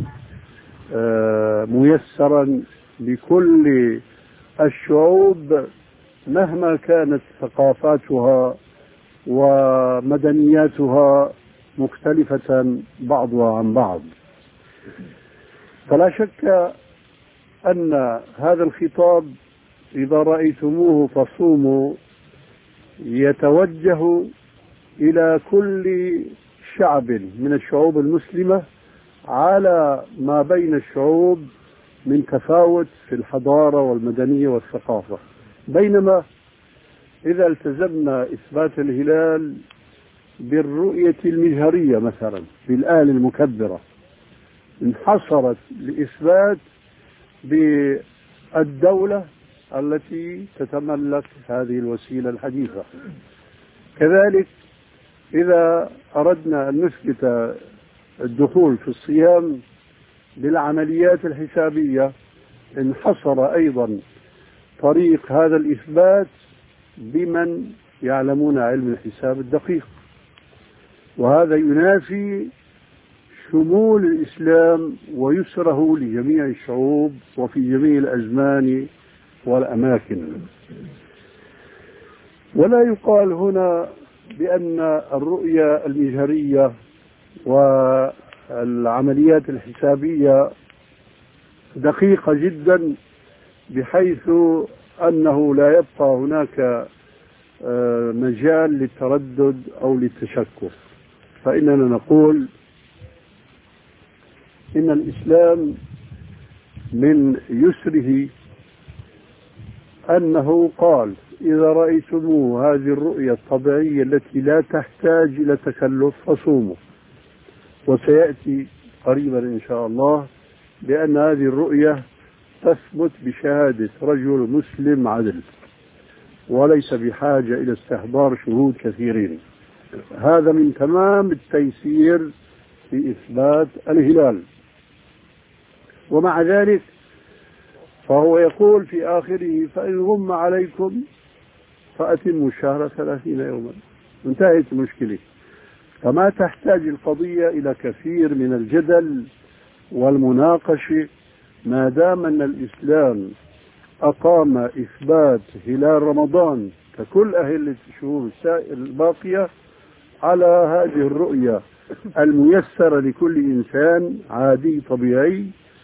ميسرا لكل الشعوب مهما كانت ثقافاتها ومدنياتها مختلفة بعضها عن بعض. فلا شك أن هذا الخطاب إذا رأيتموه فصوموا يتوجه إلى كل شعب من الشعوب المسلمة على ما بين الشعوب من تفاوت في الحضارة والمدنية والثقافة. بينما إذا التزمنا إثبات الهلال بالرؤية المجهرية مثلا بالآلة المكبرة انحصرت لإثبات بالدولة التي تتملك هذه الوسيلة الحديثة. كذلك إذا أردنا أن نثبت الدخول في الصيام بالعمليات الحسابية انحصر أيضا طريق هذا الإثبات بمن يعلمون علم الحساب الدقيق، وهذا ينافي شمول الإسلام ويسره لجميع الشعوب وفي جميع الأزمان والأماكن. ولا يقال هنا بأن الرؤية المجهرية والعمليات الحسابية دقيقة جدا بحيث أنه لا يبقى هناك مجال للتردد أو للتشكك. فإننا نقول إن الإسلام من يسره أنه قال إذا رأيتموه هذه الرؤية الطبيعية التي لا تحتاج إلى تكلف فصوموا. وسيأتي قريبا إن شاء الله بأن هذه الرؤية تثبت بشهادة رجل مسلم عدل وليس بحاجة إلى استحضار شهود كثيرين. هذا من تمام التيسير في إثبات الهلال. ومع ذلك فهو يقول في آخره فإن غم عليكم فأتموا الشهر 30 يوما. انتهت المشكلة. فما تحتاج القضية إلى كثير من الجدل والمناقشة ما دام أن الإسلام أقام إثبات هلال رمضان ككل أهل الشهور الباقية على هذه الرؤية الميسرة لكل إنسان عادي طبيعي.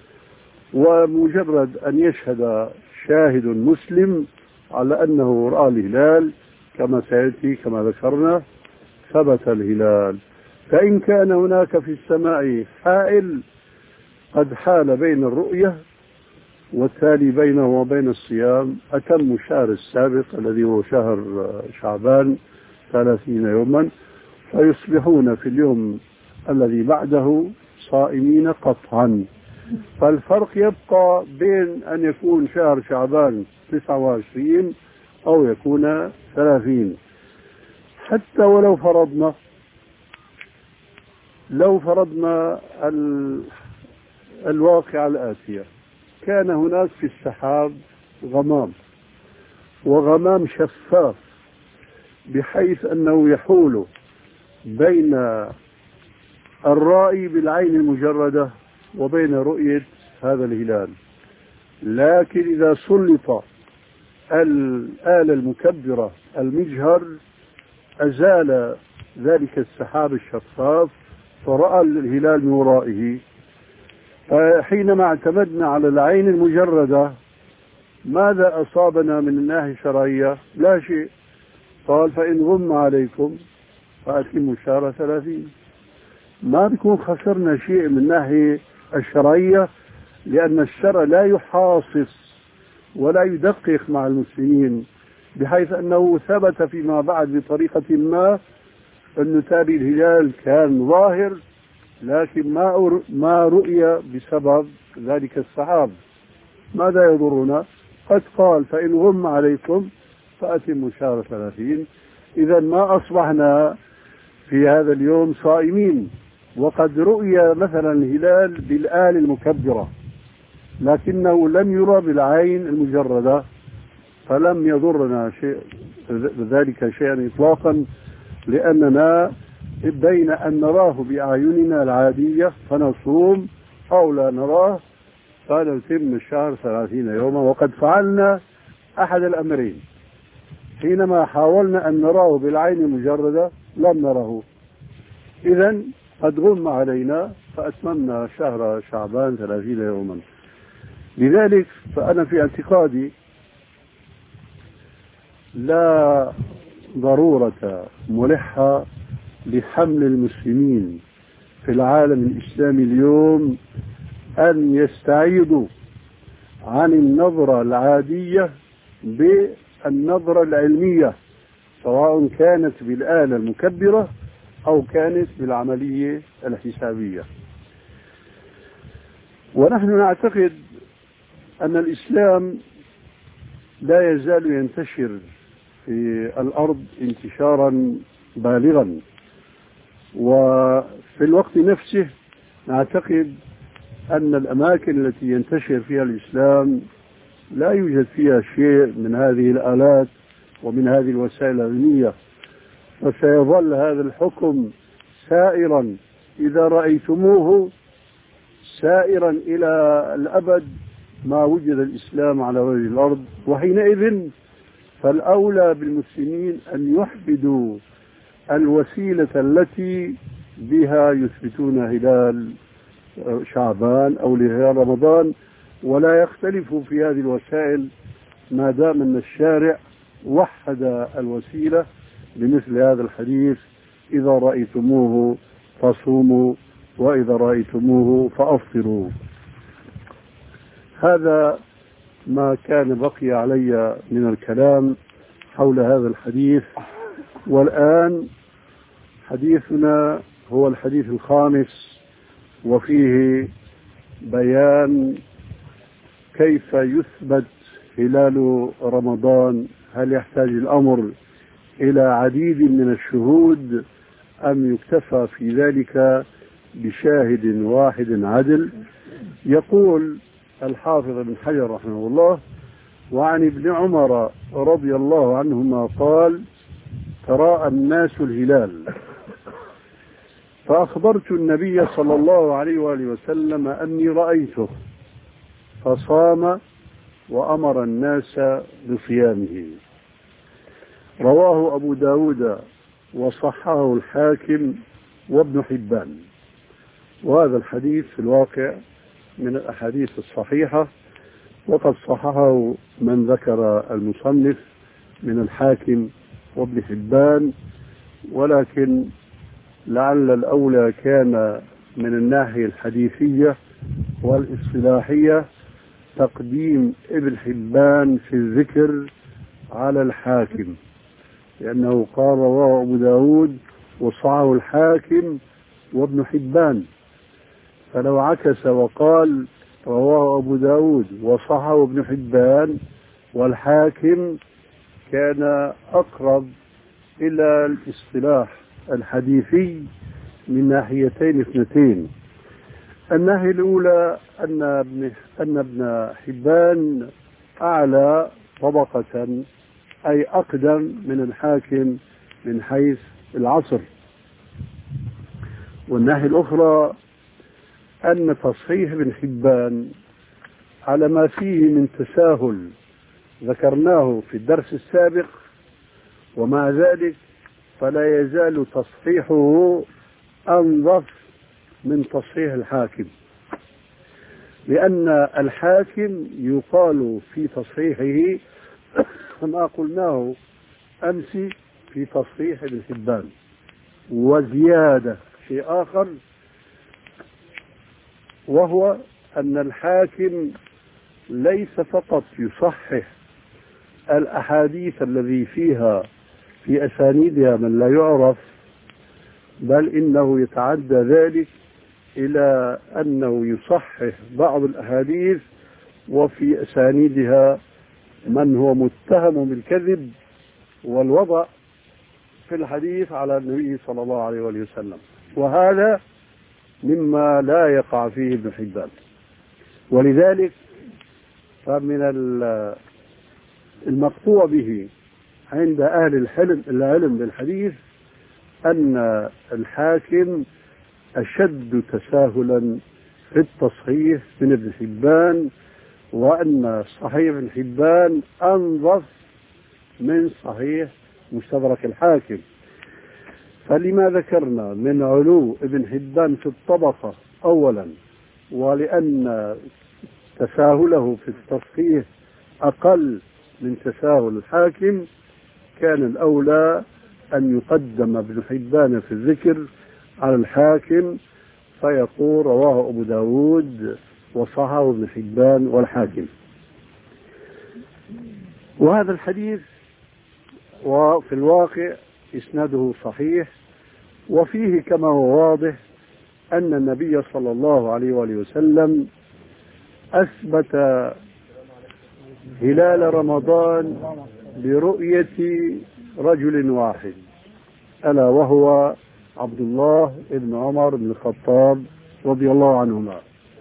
ومجرد أن يشهد شاهد مسلم على أنه رأى الهلال كما سيأتي كما ذكرنا ثبت الهلال. فإن كان هناك في السماء حائل قد حال بين الرؤية والتالي بينه وبين الصيام أتم الشهر السابق الذي هو شهر شعبان 30 يوما فيصبحون في اليوم الذي بعده صائمين قطعا. فالفرق يبقى بين أن يكون شهر شعبان 29 أو يكون 30. حتى ولو فرضنا الواقع الآتية كان هناك في السحاب غمام وغمام شفاف بحيث أنه يحول بين الرأي بالعين المجردة وبين رؤية هذا الهلال. لكن إذا سلط الآلة المكبرة المجهر أزال ذلك السحاب الشفاف فرأى الهلال من ورائه. فحينما اعتمدنا على العين المجردة ماذا أصابنا من الناحية الشرعية؟ لا شيء. قال فإن غم عليكم فأتموا الشهر 30. ما بيكون خسرنا شيء من الناحية الشرعية لأن الشرع لا يحاصص ولا يدقق مع المسلمين بحيث أنه ثبت فيما بعد بطريقة ما أن تالي الهلال كان ظاهر لكن ما رؤي بسبب ذلك السحاب. ماذا يضرنا؟ قد قال فإن غم عليكم فأتموا شهر 30. إذا ما أصبحنا في هذا اليوم صائمين، وقد رؤي مثلا الهلال بالآل المكبرة لكنه لم يرى بالعين المجردة، فلم يضرنا شيء ذلك شيئا إطلاقا، لأننا بين أن نراه بأعيننا العادية فنصوم أو لا نراه فنتم الشهر 30 يوما. وقد فعلنا أحد الأمرين، حينما حاولنا أن نراه بالعين المجردة لم نره، إذن قد غم علينا فأتممنا شهر شعبان 30 يوما. لذلك فأنا في اعتقادي لا ضرورة ملحة لحمل المسلمين في العالم الإسلامي اليوم أن يستعيضوا عن النظرة العادية بالنظرة العلمية، سواء كانت بالآلة المكبرة أو كانت بالعملية الحسابية. ونحن نعتقد أن الإسلام لا يزال ينتشر في الأرض انتشارا بالغا، وفي الوقت نفسه نعتقد أن الأماكن التي ينتشر فيها الإسلام لا يوجد فيها شيء من هذه الآلات ومن هذه الوسائل العلمية، فسيظل هذا الحكم سائرا إذا رأيتموه سائرا إلى الأبد ما وجد الإسلام على وجه الأرض. وحينئذ فالأولى بالمسلمين أن يحفدوا الوسيلة التي بها يثبتون هلال شعبان أو هلال رمضان، ولا يختلفوا في هذه الوسائل ما دام أن الشارع وحد الوسيلة بمثل هذا الحديث: إذا رأيتموه فصوموا وإذا رأيتموه فأفطروا. هذا ما كان بقي علي من الكلام حول هذا الحديث. والآن حديثنا هو الحديث الخامس، وفيه بيان كيف يثبت هلال رمضان. هل يحتاج الأمر إلى عديد من الشهود أم يكتفى في ذلك بشاهد واحد عدل؟ يقول الحافظ ابن حجر رحمه الله: وعن ابن عمر رضي الله عنهما قال: تراءى الناس الهلال فأخبرت النبي صلى الله عليه وآله وسلم أني رأيته فصام وأمر الناس بصيامه. رواه أبو داود وصححه الحاكم وابن حبان. وهذا الحديث في الواقع من الأحاديث الصحيحة، وقد صححه من ذكر المصنف من الحاكم وابن حبان، ولكن لعل الأولى كان من الناحية الحديثية والاصطلاحية تقديم ابن حبان في الذكر على الحاكم، لأنه قال رواه أبو داود وصححه الحاكم وابن حبان. فلو عكس وقال رواه أبو داود وصححه ابن حبان والحاكم كان أقرب إلى الاصطلاح الحديثي من ناحيتين اثنتين. الناحية الأولى أن ابن حبان أعلى طبقة، أي أقدم من الحاكم من حيث العصر. والناحية الأخرى أن تصحيح ابن حبان على ما فيه من تساهل ذكرناه في الدرس السابق، ومع ذلك فلا يزال تصحيحه أنظف من تصحيح الحاكم، لأن الحاكم يقال في تصحيحه ما قلناه أمس في تصحيح ابن حبان. وزيادة شيء آخر، وهو أن الحاكم ليس فقط يصحح الأحاديث الذي فيها في أسانيدها من لا يعرف، بل إنه يتعدى ذلك إلى أنه يصحح بعض الأحاديث وفي أسانيدها من هو متهم بالكذب والوضع، في الحديث على النبي صلى الله عليه وسلم، وهذا مما لا يقع فيه ابن حبان. ولذلك فمن المقطوع به عند أهل العلم بالحديث أن الحاكم أشد تساهلا في التصحيح من ابن حبان، وأن صحيح ابن حبان أنظف من صحيح مستدرك الحاكم. فلما ذكرنا من علو ابن حبان في الطبقة أولا، ولأن تساهله في التصحيح أقل من تساهل الحاكم، كان الأولى أن يقدم ابن حبان في الذكر على الحاكم، فيقول رواه أبو داود وصححه ابن حبان والحاكم. وهذا الحديث وفي الواقع إسناده صحيح، وفيه كما هو واضح أن النبي صلى الله عليه وسلم أثبت هلال رمضان برؤية رجل واحد، ألا وهو عبد الله بن عمر بن الخطاب رضي الله عنهما.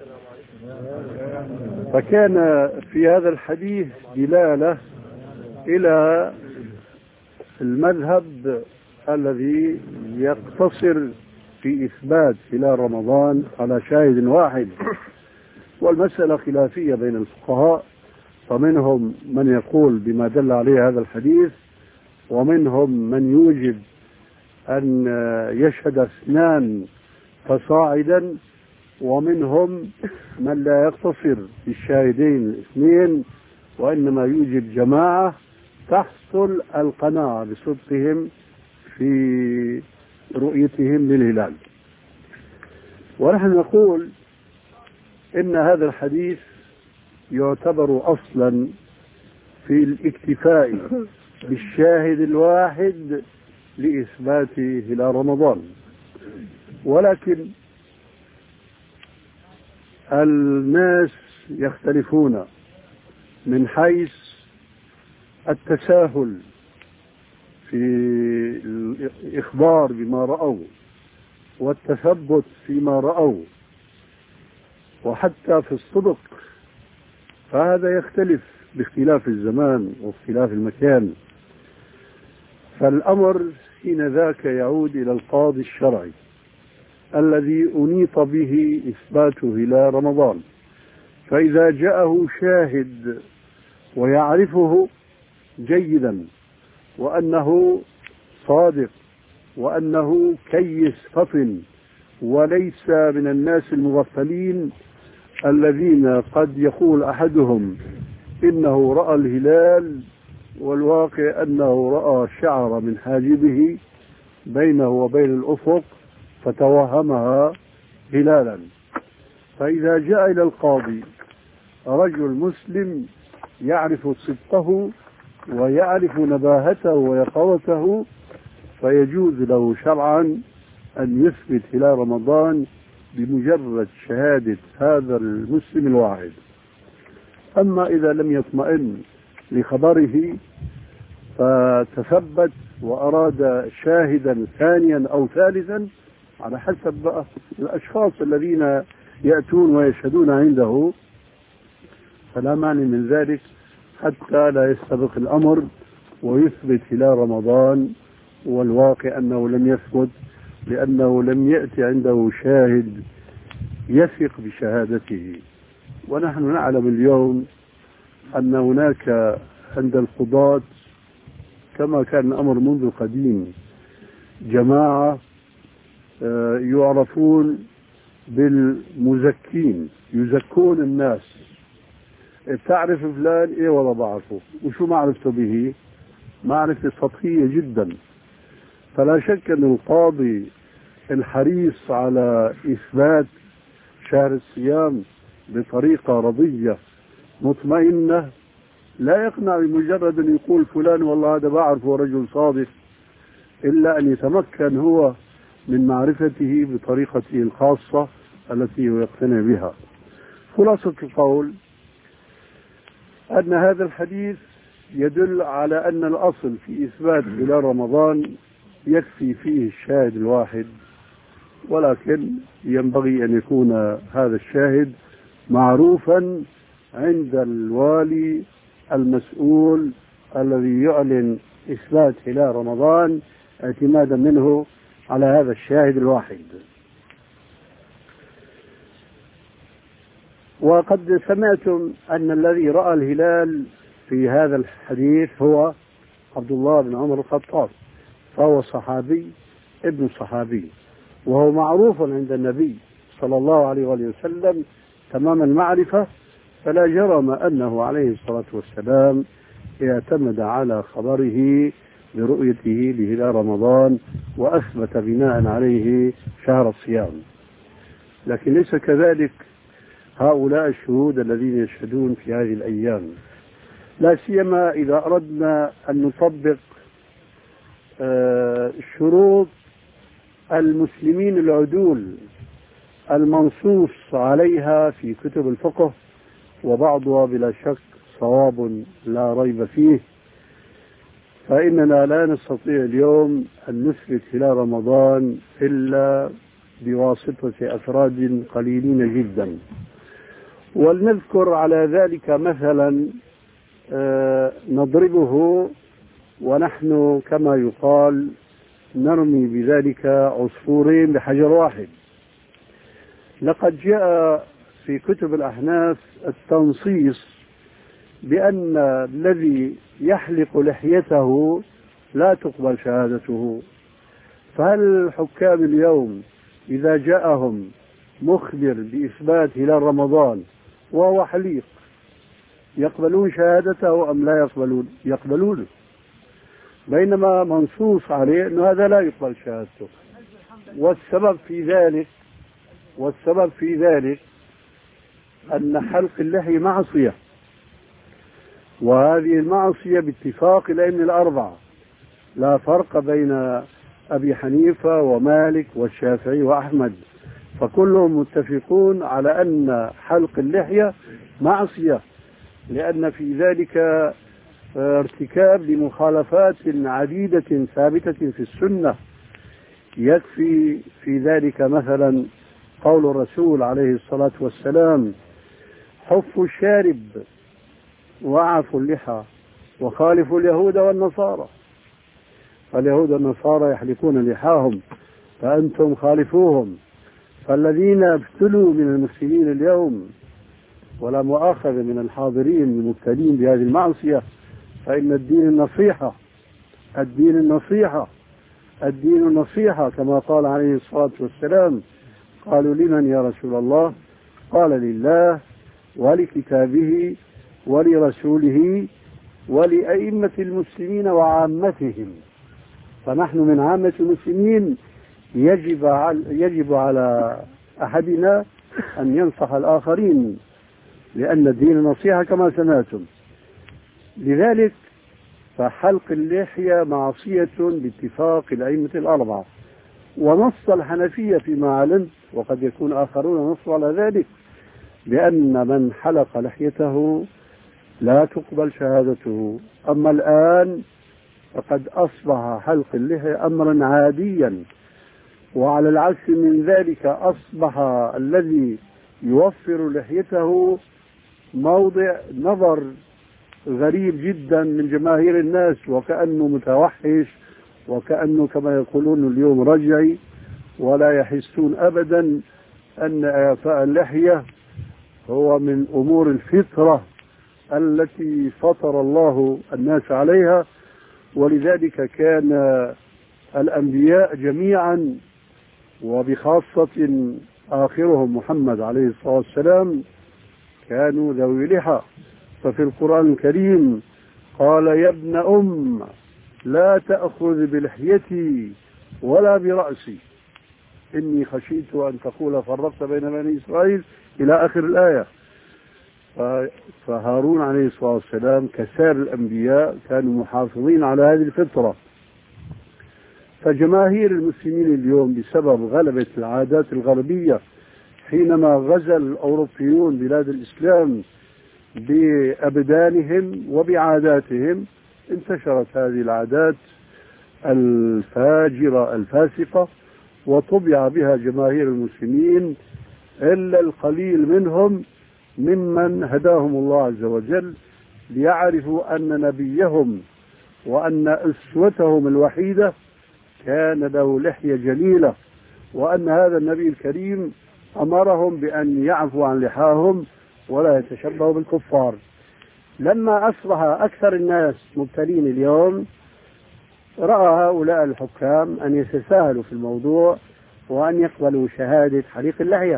فكان في هذا الحديث دلالة إلى المذهب الذي يقتصر في إثبات هلال رمضان على شاهد واحد، والمسألة خلافية بين الفقهاء، فمنهم من يقول بما دل عليه هذا الحديث، ومنهم من يوجب أن يشهد 2 فصاعدا، ومنهم من لا يقتصر بالشاهدين 2 وإنما يوجب جماعة تحصل القناعة بصدقهم في رؤيتهم للهلال. ونحن نقول إن هذا الحديث يعتبر أصلا في الاكتفاء بالشاهد الواحد لإثبات هلال رمضان، ولكن الناس يختلفون من حيث التساهل في الإخبار بما رأوا والتثبت فيما رأوا، وحتى في الصدق، فهذا يختلف باختلاف الزمان واختلاف المكان. فالأمر حين ذاك يعود إلى القاضي الشرعي الذي أنيط به إثبات هلال رمضان، فإذا جاءه شاهد ويعرفه جيدا وأنه صادق وأنه كيس فطن وليس من الناس المغفلين الذين قد يقول أحدهم إنه رأى الهلال والواقع أنه رأى شعر من حاجبه بينه وبين الأفق فتوهمها هلالا. فإذا جاء إلى القاضي رجل مسلم يعرف صدقه ويعرف نباهته ويقظته، فيجوز له شرعا أن يثبت هلال رمضان بمجرد شهادة هذا المسلم الواحد. أما إذا لم يطمئن لخبره فتثبت وأراد شاهدا ثانيا أو ثالثا على حسب بقى الأشخاص الذين يأتون ويشهدون عنده، فلا مانع من ذلك حتى لا يستبق الأمر ويثبت هلال رمضان، والواقع أنه لم يثبت لأنه لم يأتي عنده شاهد يثق بشهادته. ونحن نعلم اليوم أن هناك عند القضاة كما كان الأمر منذ القديم جماعة يعرفون بالمزكين، يزكون الناس. تعرف فلان؟ ايه والله بعرفه. وشو معرفته به؟ معرفة سطحية جدا. فلا شك أن القاضي الحريص على إثبات شهر الصيام بطريقة رضية مطمئنة لا يقنع بمجرد أن يقول فلان والله هذا بعرفه رجل صادق، إلا أن يتمكن هو من معرفته بطريقته الخاصة التي هو يقتنع بها. خلاصة القول أن هذا الحديث يدل على أن الأصل في إثبات هلال رمضان يكفي فيه الشاهد الواحد، ولكن ينبغي أن يكون هذا الشاهد معروفا عند الوالي المسؤول الذي يعلن إثبات هلال رمضان اعتمادا منه على هذا الشاهد الواحد. وقد سمعتم أن الذي رأى الهلال في هذا الحديث هو عبد الله بن عمر الخطاب، فهو صحابي ابن صحابي، وهو معروف عند النبي صلى الله عليه وسلم تمام المعرفة، فلا جرم أنه عليه الصلاة والسلام اعتمد على خبره برؤيته لهلال رمضان وأثبت بناء عليه شهر الصيام. لكن ليس كذلك هؤلاء الشهود الذين يشهدون في هذه الأيام، لا سيما إذا أردنا أن نطبق شروط المسلمين العدول المنصوص عليها في كتب الفقه، وبعضها بلا شك صواب لا ريب فيه، فإننا لا نستطيع اليوم أن نثبت هلال رمضان إلا بواسطة أفراد قليلين جدا. ولنذكر على ذلك مثلا نضربه ونحن كما يقال نرمي بذلك عصفورين بحجر واحد. لقد جاء في كتب الأحناف التنصيص بأن الذي يحلق لحيته لا تقبل شهادته، فهل الحكام اليوم إذا جاءهم مخبر بإثبات هلال رمضان وهو حليق يقبلون شهادته أم لا يقبلون؟ يقبلون، بينما منصوص عليه أن هذا لا يقبل شهادته. والسبب في ذلك أن حلق اللحية معصية، وهذه المعصية باتفاق الأئمة الأربعة، لا فرق بين أبي حنيفة ومالك والشافعي وأحمد، فكلهم متفقون على أن حلق اللحية معصية، لأن في ذلك ارتكاب لمخالفات عديدة ثابتة في السنة. يكفي في ذلك مثلا قول الرسول عليه الصلاة والسلام: حفوا الشارب وأعفوا اللحى وخالفوا اليهود والنصارى. فاليهود والنصارى يحلقون لحاهم فأنتم خالفوهم. فالذين ابتلوا من المسلمين اليوم، ولا مؤاخذة من الحاضرين المبتلين بهذه المعصية، فإن الدين النصيحة، الدين النصيحة، الدين النصيحة كما قال عليه الصلاة والسلام. قالوا: لمن يا رسول الله؟ قال: لله ولكتابه ولرسوله ولأئمة المسلمين وعامتهم. فنحن من عامة المسلمين يجب على أحدنا أن ينصح الآخرين، لأن الدين النصيحة كما سمعتم. لذلك فحلق اللحية معصية باتفاق الأئمة الأربعة، ونص الحنفية فيما علمت، وقد يكون آخرون نصوا على ذلك، بأن من حلق لحيته لا تقبل شهادته. أما الآن فقد أصبح حلق اللحية أمرا عاديا، وعلى العكس من ذلك أصبح الذي يوفر لحيته موضع نظر غريب جدا من جماهير الناس، وكأنه متوحش، وكأنه كما يقولون اليوم رجعي، ولا يحسون أبدا أن إعفاء اللحية هو من أمور الفطرة التي فطر الله الناس عليها. ولذلك كان الأنبياء جميعا، وبخاصة آخرهم محمد عليه الصلاة والسلام، كانوا ذوي لحى. ففي القرآن الكريم قال: يا ابن أم لا تأخذ بلحيتي ولا برأسي إني خشيت أن تقول فرقت بين بني إسرائيل إلى آخر الآية. فهارون عليه الصلاة والسلام كسائر الأنبياء كانوا محافظين على هذه الفطرة. فجماهير المسلمين اليوم بسبب غلبة العادات الغربية، حينما غزا الأوروبيون بلاد الإسلام بأبدانهم وبعاداتهم، انتشرت هذه العادات الفاجرة الفاسقة، وطبع بها جماهير المسلمين إلا القليل منهم ممن هداهم الله عز وجل ليعرفوا أن نبيهم وأن أسوتهم الوحيدة كان له لحية جليلة، وأن هذا النبي الكريم أمرهم بأن يعفوا عن لحاهم ولا يتشبهوا بالكفار. لما أصبح أكثر الناس مبتلين اليوم، رأى هؤلاء الحكام أن يتساهلوا في الموضوع وأن يقبلوا شهادة حليق اللحية.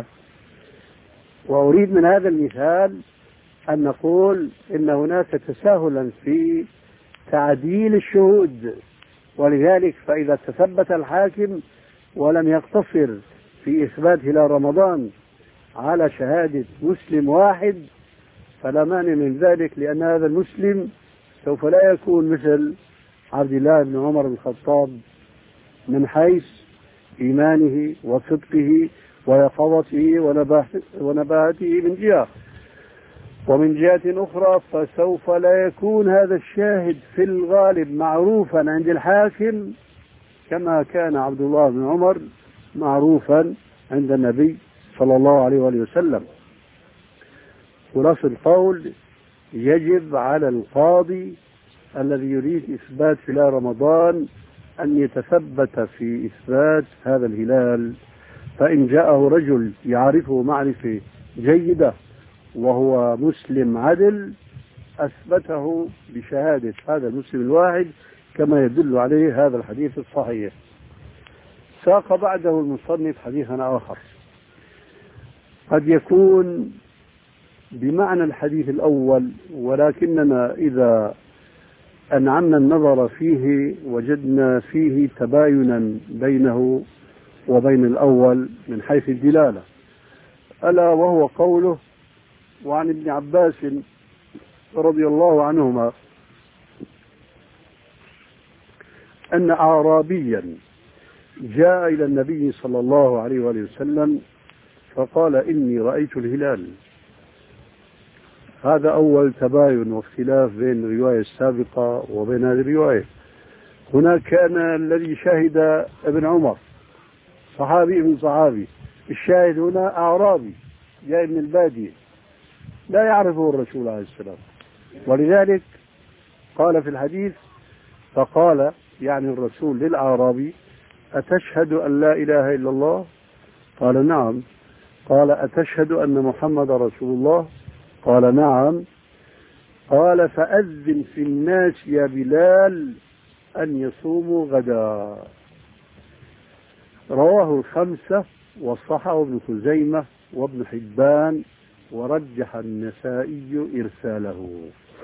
وأريد من هذا المثال أن نقول إن هناك تساهلا في تعديل الشهود، ولذلك فإذا تثبت الحاكم ولم يقتصر في إثبات هلال رمضان على شهادة مسلم واحد فلا مانع من ذلك، لأن هذا المسلم سوف لا يكون مثل عبد الله بن عمر بن الخطاب من حيث إيمانه وصدقه ويقظته ونباهته من جهة، ومن جهة أخرى فسوف لا يكون هذا الشاهد في الغالب معروفا عند الحاكم كما كان عبد الله بن عمر معروفا عند النبي صلى الله عليه وآله وسلم. خلاصة القول: يجب على القاضي الذي يريد إثبات هلال رمضان أن يتثبت في إثبات هذا الهلال، فإن جاءه رجل يعرفه معرفة جيدة وهو مسلم عدل أثبته بشهادة هذا المسلم الواحد كما يدل عليه هذا الحديث الصحيح. ساق بعده المصنف حديثا آخر قد يكون بمعنى الحديث الأول، ولكننا إذا أنعمنا النظر فيه وجدنا فيه تباينا بينه وبين الأول من حيث الدلالة، ألا وهو قوله: وعن ابن عباس رضي الله عنهما أن أعرابيا جاء إلى النبي صلى الله عليه وآله وسلم فقال: إني رأيت الهلال. هذا أول تباين واختلاف بين الرواية السابقة وبين هذه الرواية. هناك كان الذي شهد ابن عمر صحابي من صحابي، الشاهد هنا أعرابي جاء من البادية لا يعرفه الرسول عليه السلام، ولذلك قال في الحديث، فقال يعني الرسول للأعرابي: أتشهد أن لا إله إلا الله؟ قال: نعم. قال: أتشهد أن محمد رسول الله؟ قال: نعم. قال: فأذن في الناس يا بلال أن يصوموا غدا. رواه الخمسة وصححه ابن خزيمة وابن حبان ورجح النسائي إرساله.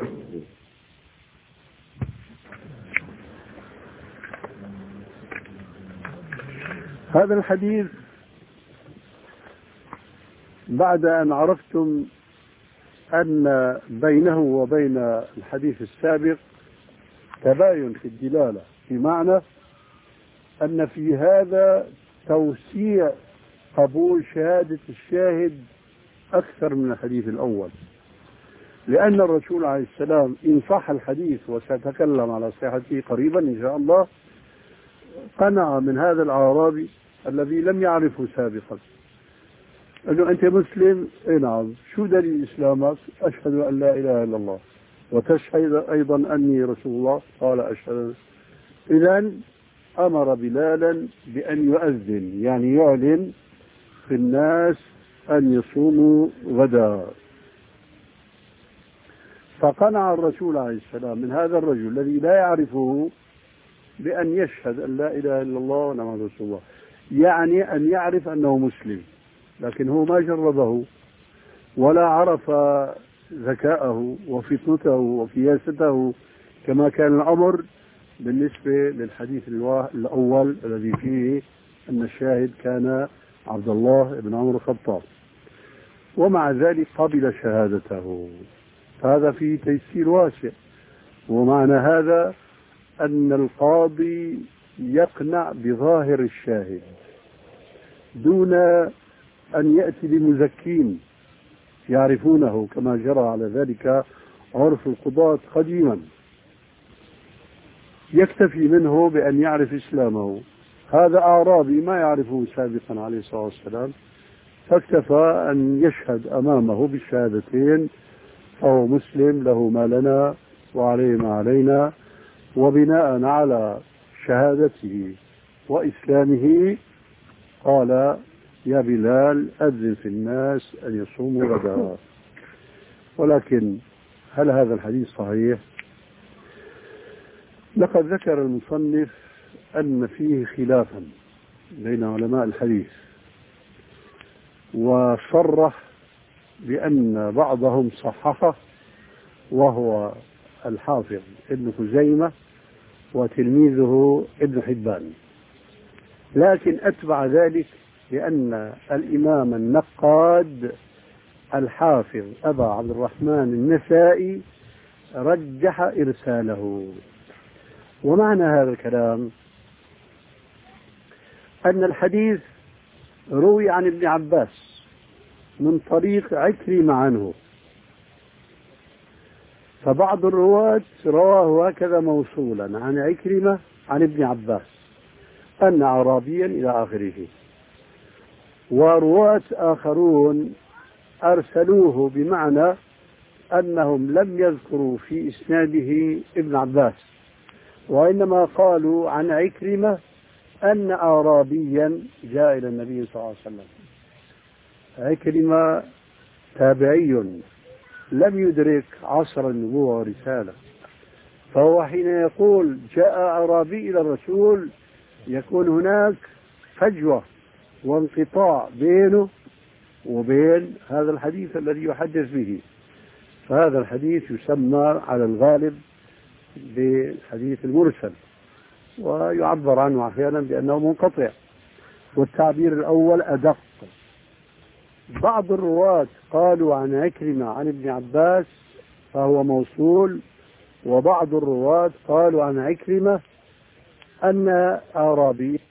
هذا الحديث بعد أن عرفتم أن بينه وبين الحديث السابق تباين في الدلالة، بمعنى أن في هذا توسيع قبول شهادة الشاهد أكثر من الحديث الأول، لأن الرسول عليه السلام إن صح الحديث وسأتكلم على صحته قريبا إن شاء الله قنع من هذا الأعرابي الذي لم يعرفه سابقا، قال له: أنت مسلم؟ إيه نعم. شو دليل إسلامك؟ أشهد أن لا إله إلا الله. وتشهد أيضا أني رسول الله؟ قال: أشهد. إذن أمر بلالا بأن يؤذن، يعني يعلن في الناس أن يصوموا غدا. فقنع الرسول عليه السلام من هذا الرجل الذي لا يعرفه بأن يشهد أن لا إله إلا الله وأن رسول الله، يعني أن يعرف أنه مسلم، لكن هو ما جربه ولا عرف ذكاءه وفطنته وكياسته كما كان الأمر بالنسبة للحديث الأول الذي فيه أن الشاهد كان عبد الله بن عمر الخطاب، ومع ذلك قبل شهادته. هذا فيه تيسير واسع، ومعنى هذا أن القاضي يقنع بظاهر الشاهد دون أن يأتي بمزكين يعرفونه كما جرى على ذلك عرف القضاة قديما. يكتفي منه بأن يعرف إسلامه. هذا أعرابي ما يعرفه سابقا عليه الصلاة والسلام، فاكتفى أن يشهد أمامه بالشهادتين، فهو مسلم له ما لنا وعليه ما علينا. وبناء على شهادته وإسلامه قال: يا بلال أذن في الناس أن يصوموا غدا. ولكن هل هذا الحديث صحيح؟ لقد ذكر المصنف أن فيه خلافا بين علماء الحديث، وصرح بأن بعضهم صححه، وهو الحافظ ابن خزيمة وتلميذه ابن حبان، لكن أتبع ذلك بأن الإمام النقاد الحافظ أبا عبد الرحمن النسائي رجح إرساله. ومعنى هذا الكلام أن الحديث روي عن ابن عباس من طريق عكرمة عنه، فبعض الرواة رواه هكذا موصولا عن عكرمة عن ابن عباس أن أعرابيا إلى آخره، ورواة آخرون أرسلوه بمعنى أنهم لم يذكروا في إسناده ابن عباس، وإنما قالوا عن عكرمة أن أعرابيا جاء إلى النبي صلى الله عليه وسلم. عكرمة تابعي لم يدرك عصر النبوة والرسالة، فهو حين يقول جاء أعرابي إلى الرسول يكون هناك فجوة وانقطاع بينه وبين هذا الحديث الذي يحدث به. فهذا الحديث يسمى على الغالب بالحديث المرسل، ويعبر عنه أحيانا بأنه منقطع، والتعبير الأول أدق. بعض الرواة قالوا عن عكرمة عن ابن عباس فهو موصول، وبعض الرواة قالوا عن عكرمة أن أعرابي